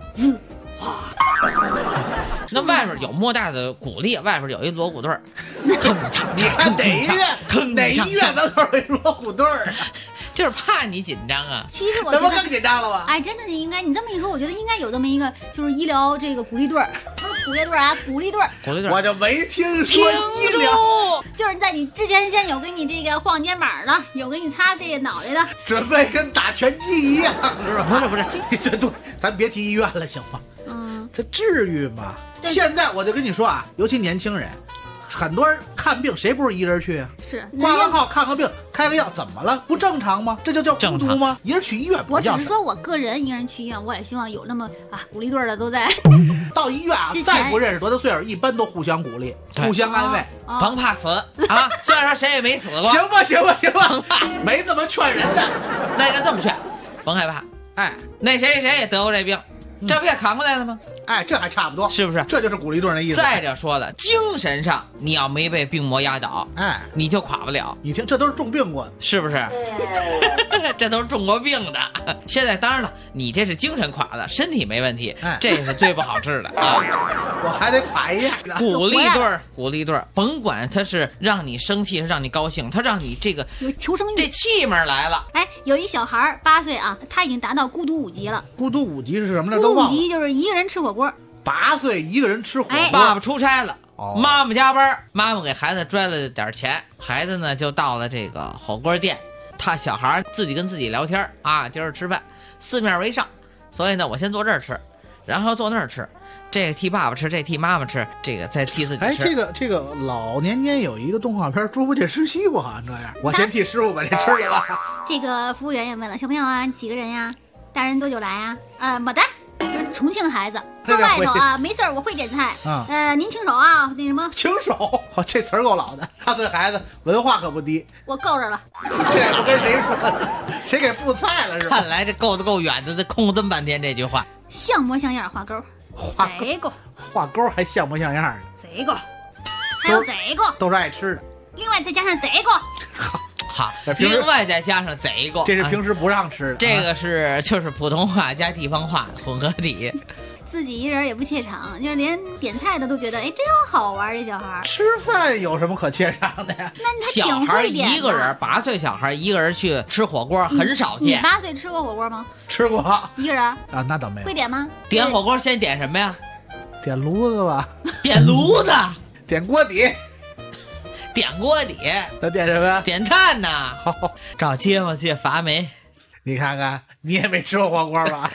那外边有莫大的鼓励，外边有一锣鼓队儿。 你看哪医院门口有一锣鼓队儿？ 就是怕你紧张啊。 其实我那不更紧张了吗？ 哎，真的，你这么一说，我觉得应该有这么一个，就是医疗这个鼓励队儿，不是鼓励队啊，鼓励队儿。 我就没听说医疗， 就是在你之前先有给你这个晃肩膀的，有给你擦这个脑袋的， 准备跟打拳击一样，是吧？ 不是， 这都咱别提医院了，行吗？这至于吗？现在我就跟你说啊，尤其年轻人，很多人看病谁不是一人去啊？ 是挂个号看个病开个药，怎么了？不正常吗？这就叫孤独吗？一人去医院不叫。 我只是说我个人一个人去医院，我也希望有那么鼓励队的都在。 到医院啊，再不认识多大岁数，一般都互相鼓励，互相安慰， 甭怕死啊！虽然说谁也没死过， 行吧，没这么劝人的。 那应该这么劝，甭害怕。哎，那谁也得过这病。这不也扛过来了吗？ 哎，这还差不多， 是不是？ 这就是鼓励队的意思。 再者说了，精神上你要没被病魔压倒， 哎， 你就垮不了。 你听，这都是重病过的， 是不是？这都是中过病的。现在当然了，你这是精神垮了，身体没问题，这是最不好治的啊。 我还得垮一下。 鼓励队，甭管他是让你生气，是让你高兴，他让你这个有求生欲， 这气门来了。 哎，有一小孩8岁啊，他已经达到孤独5级了。 孤独5级是什么呢？ 孤独5级就是一个人吃火锅。 8岁一个人吃火锅。 爸爸出差了，妈妈加班，妈妈给孩子拽了点钱，孩子呢就到了这个火锅店，他小孩自己跟自己聊天啊，今儿吃饭4面为上，所以呢我先坐这儿吃，然后坐那儿吃，这个替爸爸吃，这替妈妈吃，这个再替自己吃。 哎，这个老年间有一个动画片《猪八戒吃西瓜》，好像这样。我先替师傅把这吃了吧。 这个服务员也问了，小朋友啊，几个人呀？大人多久来呀？没得。就是重庆孩子，在外头啊，没事儿，我会点菜。您轻手啊，那什么？ 轻手，这词儿够老的。8岁孩子文化可不低。 我够着了。 这也不跟谁说的，谁给布菜了是吧？ 看来这够得够远的，这空了这么半天这句话。 像模像样画勾， 画勾还像模像样的。 这个，还有这个， 都是爱吃的。 另外再加上这个。 好，另外再加上这个， 这是平时不让吃的。 这个就是普通话加地方话混合体。 自己一人也不怯场，就是连点菜的都觉得，哎，真好玩。这小孩吃饭有什么可怯场的呀？ 那他小孩一个人，8岁小孩一个人去吃火锅很少见。 你8岁吃过火锅吗？ 吃过。 一个人啊？ 那倒没有。 会点吗？ 点火锅先点什么呀？ 点炉子吧。 点炉子。 点锅底。 点锅底， 那点什么呀？ 点炭呐！找街坊去伐煤。 你看看，你也没吃过火锅吧？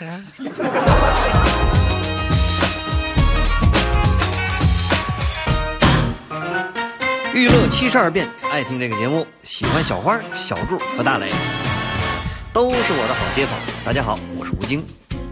娱乐72变，爱听这个节目，喜欢小花、小柱和大磊，都是我的好街坊。大家好，我是吴京。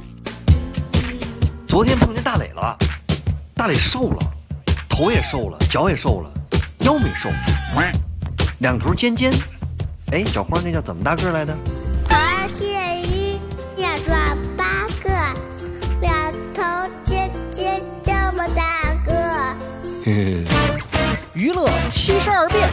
昨天碰见大磊了，大磊瘦了，头也瘦了，脚也瘦了。腰没瘦，2头尖尖。哎，小花那叫怎么大个来的 ？2切1，要抓8个，2头尖尖这么大个。 娱乐 72变。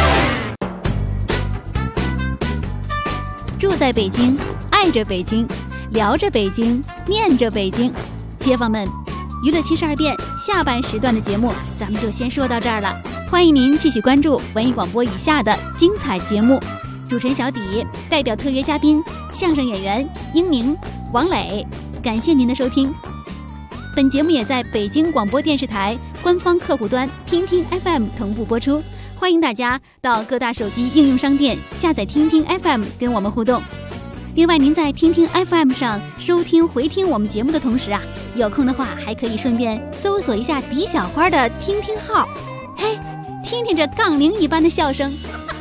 住在北京，爱着北京，聊着北京，念着北京。街坊们，娱乐72变下半时段的节目咱们就先说到这儿了，欢迎您继续关注文艺广播以下的精彩节目。主持人小迪代表特约嘉宾相声演员英宁、王磊，感谢您的收听。本节目也在北京广播电视台官方客户端听听 FM 同步播出，欢迎大家到各大手机应用商店下载听听 FM 跟我们互动。另外您在听听 FM 上收听回听我们节目的同时啊，有空的话还可以顺便搜索一下狄小花的听听号，嘿，听听这杠铃一般的笑声。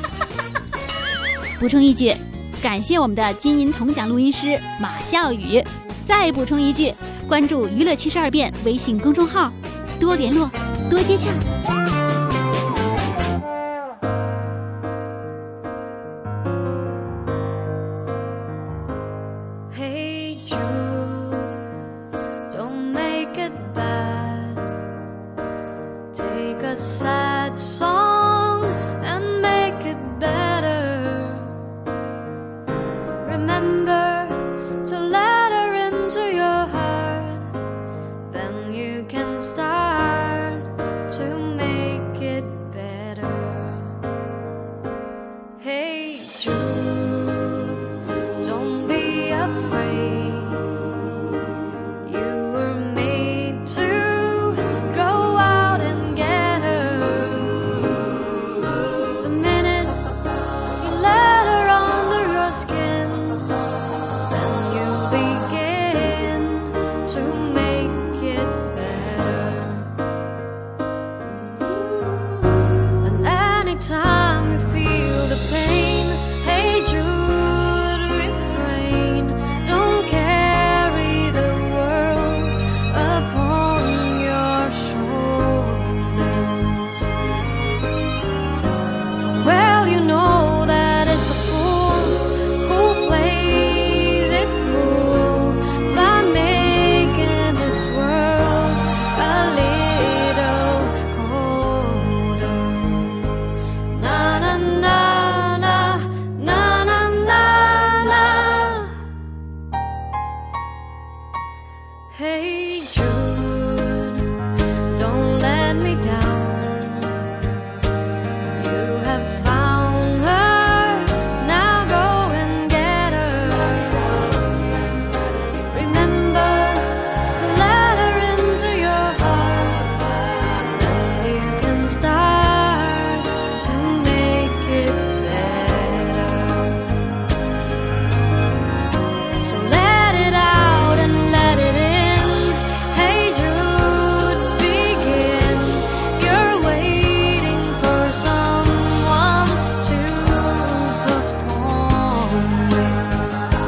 补充一句，感谢我们的金银铜奖录音师马笑宇。再补充一句，关注娱乐72变微信公众号，多联络，多接洽。 Hey Jude, don't make it bad. Take a sad song and make it better. Remember to let her into your heart, then you can start to make it better. Hey Jude, don't be afraid. You were made to go out and get her. The minute you let her under your skin, then you begin to make it better. And anytime you feel the pain, hey Jude, refrain. Don't carry the world upon your shoulders. Well, you know that it's a fool who plays it cool by making this world a little colder. Na na na na na na na na. Hey Jude, don't let me down. You have found her, now go and get her. Remember to let her into your heart, then you can start to make it better. So let it out and let it in. Hey Jude, begin. You're waiting for someone to perform with.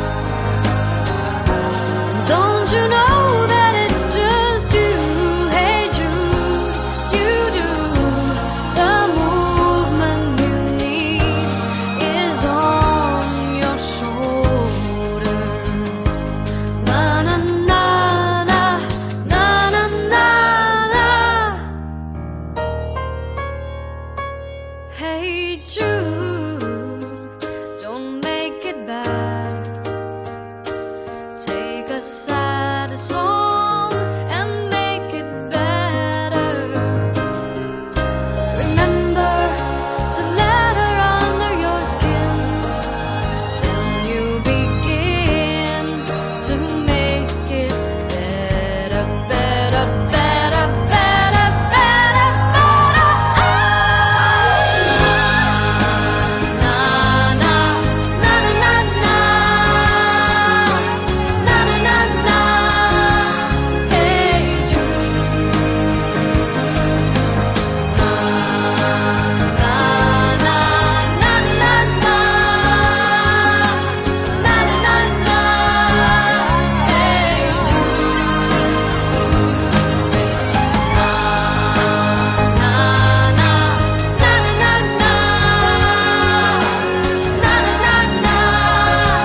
Don't you know that it's just you? Hey Jude, you do. The movement you need is on your shoulders. Na na na na na na na na. Hey Jude, don't make it bad. Take a sad song and make it better. Remember to let her under your skin, then you begin to make it better, better, better, better, better, better. Na na na na na na na na na. Hey Jude, na na na na na na na na na. Hey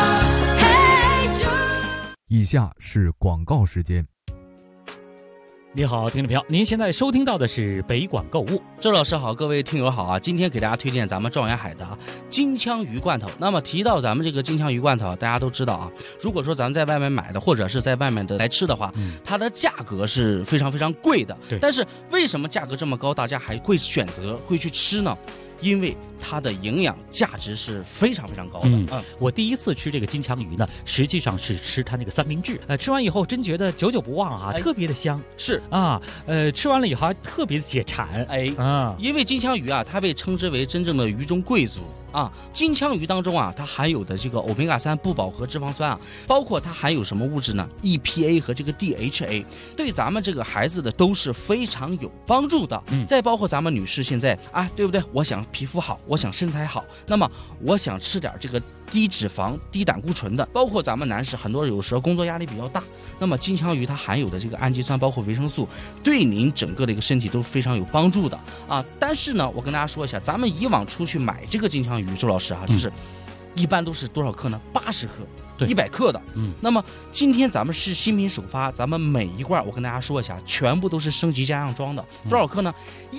以下是广告时间。 你好，听众朋友，您现在收听到的是北广购物。 周老师好，各位听友好啊！今天给大家推荐咱们状元海的金枪鱼罐头。那么提到咱们这个金枪鱼罐头，大家都知道啊，如果说咱们在外面买的，或者是在外面的来吃的话，它的价格是非常非常贵的。 对。 但是为什么价格这么高，大家还会选择会去吃呢？因为它的营养价值是非常非常高的。 我第一次吃这个金枪鱼呢，实际上是吃它那个三明治。吃完以后真觉得久久不忘啊，特别的香。 是啊，吃完了以后还特别的解馋。 因为金枪鱼啊，它被称之为真正的鱼中贵族。金枪鱼当中啊，它含有的这个欧米伽3不饱和脂肪酸啊，包括它含有什么物质呢 ？EPA 和这个 DHA， 对咱们这个孩子的都是非常有帮助的。再包括咱们女士现在啊，对不对？我想皮肤好，我想身材好，那么我想吃点这个低脂肪、低胆固醇的。包括咱们男士，很多有时候工作压力比较大，那么金枪鱼它含有的这个氨基酸，包括维生素，对您整个的一个身体都非常有帮助的啊。但是呢，我跟大家说一下，咱们以往出去买这个金枪鱼，周老师啊，就是一般都是多少克呢？80克、100克的。那么今天咱们是新品首发，咱们每一罐，我跟大家说一下，全部都是升级加上装的，多少克呢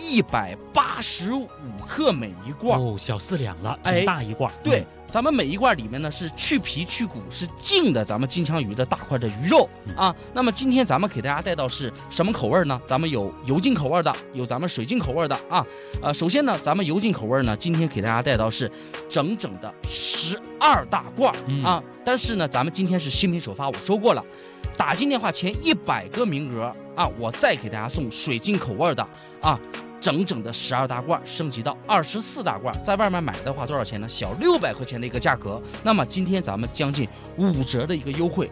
？185克每一罐。 哦，小4两了，挺大一罐。 对。咱们每一罐里面呢是去皮去骨，是净的咱们金枪鱼的大块的鱼肉啊。那么今天咱们给大家带到是什么口味呢？咱们有油浸口味的，有咱们水浸口味的啊。首先呢，咱们油浸口味呢，今天给大家带到是整整的12大罐啊。但是呢，咱们今天是新品首发，我说过了，打进电话前100个名额啊，我再给大家送水浸口味的啊。整整的12大罐升级到24大罐，在外面买的话多少钱呢？小600块钱的一个价格。那么今天咱们将近5折的一个优惠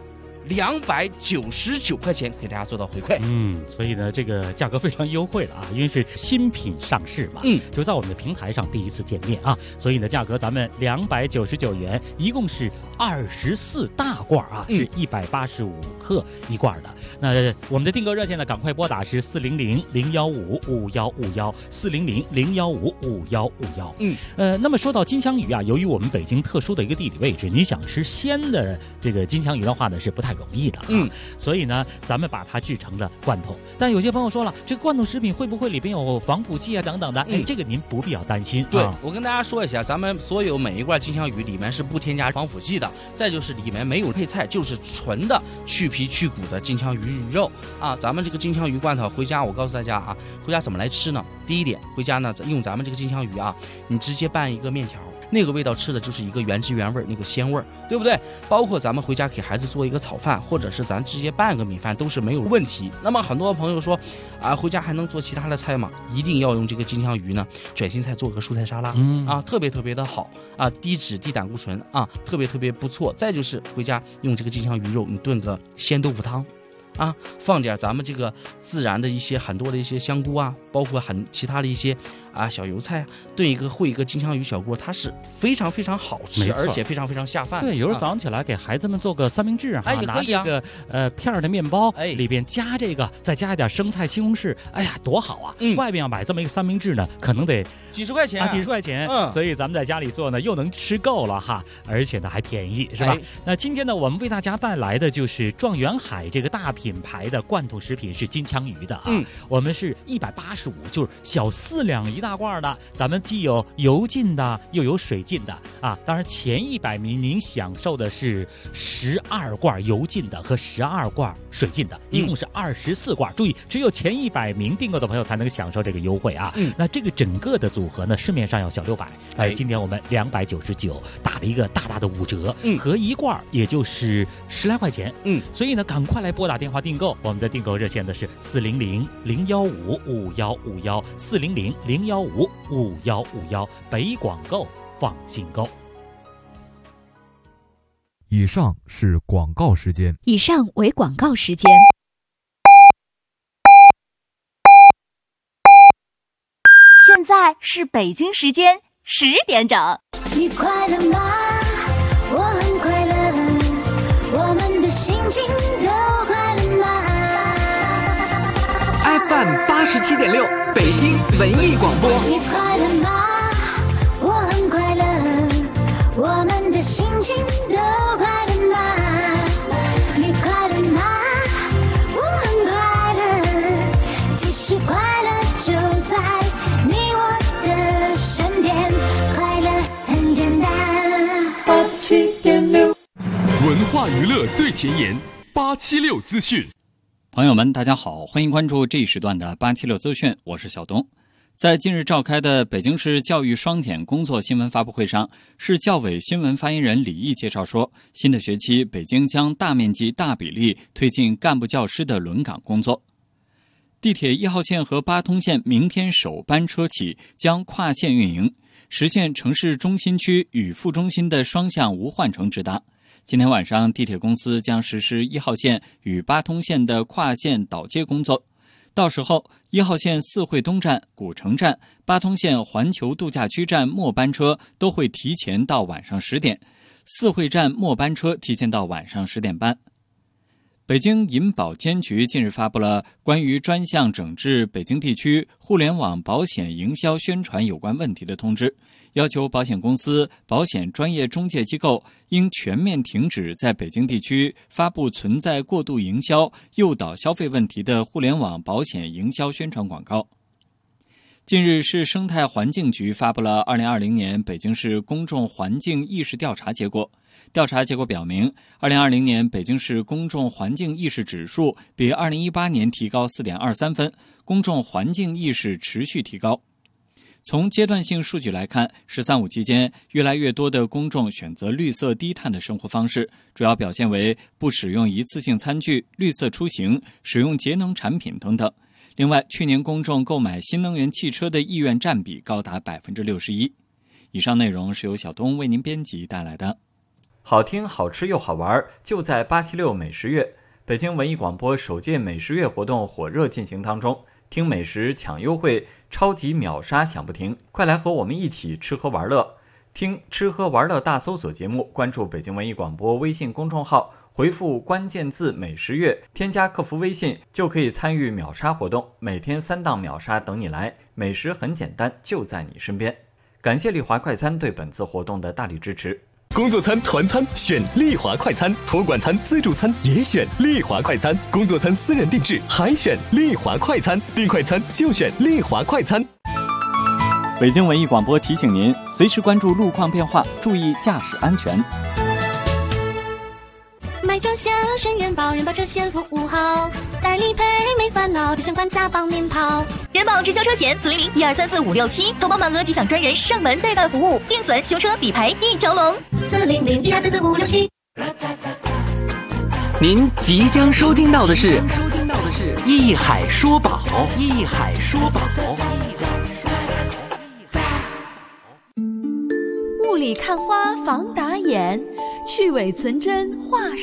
，299块钱给大家做到回馈。 所以呢，这个价格非常优惠了啊，因为是新品上市嘛，就在我们的平台上第一次见面啊，所以呢，价格咱们299元，一共是24大罐啊，是185克一罐的。那我们的订购热线呢，赶快拨打是400-015-5151，400-015-5151。那么说到金枪鱼啊，由于我们北京特殊的一个地理位置，你想吃鲜的这个金枪鱼的话呢，是不太容易的所以呢，咱们把它制成了罐头。但有些朋友说了，这个罐头食品会不会里边有防腐剂啊等等的？这个您不必要担心。 对，我跟大家说一下，咱们所有每一罐金枪鱼里面是不添加防腐剂的，再就是里面没有配菜，就是纯的去皮去骨的金枪鱼肉啊。咱们这个金枪鱼罐头回家，我告诉大家啊，回家怎么来吃呢？第一点，回家呢用咱们这个金枪鱼啊，你直接拌一个面条。那个味道吃的就是一个原汁原味，那个鲜味儿，对不对？包括咱们回家给孩子做一个炒饭，或者是咱直接拌个米饭都是没有问题。那么很多朋友说啊，回家还能做其他的菜吗？一定要用这个金枪鱼呢，卷心菜做个蔬菜沙拉啊，特别特别的好啊，低脂低胆固醇啊，特别特别不错。再就是回家用这个金枪鱼肉，你炖个鲜豆腐汤。放点咱们这个自然的一些很多的一些香菇啊，包括其他的一些小油菜，炖一个烩一个金枪鱼小锅，它是非常非常好吃，而且非常非常下饭。 对，有时候早上起来给孩子们做个三明治啊，拿这个片的面包，里边加这个，再加一点生菜、西红柿，哎呀，多好啊！外面要买这么一个三明治呢，可能得几十块钱几十块钱。所以咱们在家里做呢，又能吃够了哈，而且呢还便宜，是吧？那今天呢，我们为大家带来的就是状元海这个大品牌的罐头食品是金枪鱼的啊。我们是185，就是小4两一大罐的，咱们既有油浸的，又有水浸的啊。当然前100名您享受的是12罐油浸的和12罐水浸的，一共是24罐。注意，只有前100名订购的朋友才能享受这个优惠啊。那这个整个的组合呢，市面上要小600，今天我们299打了一个大大的5折，合一罐也就是10来块钱。所以呢，赶快来拨打电话订购。我们的订购热线的是400-015-5151，400-015-5151，北广购放心购。 以上是广告时间。 以上为广告时间。现在是北京时间10点整。 你快乐吗？我很快乐，我们的心情都快乐吗？ FM 87.6，北京文艺广播。 你快乐吗？我很快乐，我们的心情都快乐吗？你快乐吗？我很快乐， 文化娱乐最前沿，876资讯。 朋友们，大家好，欢迎关注这一时段的876资讯，我是小东。在近日召开的北京市教育双减工作新闻发布会上，市教委新闻发言人李毅介绍说，新的学期北京将大面积大比例推进干部教师的轮岗工作。地铁1号线和8通线明天首班车起将跨线运营，实现城市中心区与副中心的双向无换乘直达。今天晚上，地铁公司将实施1号线与8通线的跨线导接工作。到时候，1号线四惠东站、古城站、8通线环球度假区站末班车都会提前到晚上10点，四惠站末班车提前到晚上10点半。北京银保监局近日发布了关于专项整治北京地区互联网保险营销宣传有关问题的通知，要求保险公司、保险专业中介机构应全面停止在北京地区发布存在过度营销、诱导消费问题的互联网保险营销宣传广告。近日，市生态环境局发布了2020年北京市公众环境意识调查结果。调查结果表明，2020年北京市公众环境意识指数比2018年提高4.23分，公众环境意识持续提高。从阶段性数据来看，“13·5”期间，越来越多的公众选择绿色低碳的生活方式，主要表现为不使用一次性餐具、绿色出行、使用节能产品等等。另外，去年公众购买新能源汽车的意愿占比高达61%。以上内容是由小东为您编辑带来的。好听、好吃又好玩，就在876美食月。北京文艺广播首届美食月活动火热进行当中，听美食抢优惠，超级秒杀享不停，快来和我们一起吃喝玩乐。听吃喝玩乐大搜索节目，关注北京文艺广播微信公众号，回复关键字美食月，添加客服微信就可以参与秒杀活动，每天3档秒杀等你来，美食很简单，就在你身边。感谢丽华快餐对本次活动的大力支持。 工作餐、团餐选丽华快餐，托管餐、自助餐也选丽华快餐，工作餐私人定制还选丽华快餐，订快餐就选丽华快餐。 北京文艺广播提醒您，随时关注路况变化，注意驾驶安全。 买车险选人保，人保车险服务好，代理赔没烦恼，提前款加帮您跑。 人保直销车险400-1234-567，投保满额即享专人上门代办服务，定损、修车、理赔一条龙。 400-1234-567。 您即将收听到的是一海说宝，一海说宝。 雾里看花防打眼，去伪存真话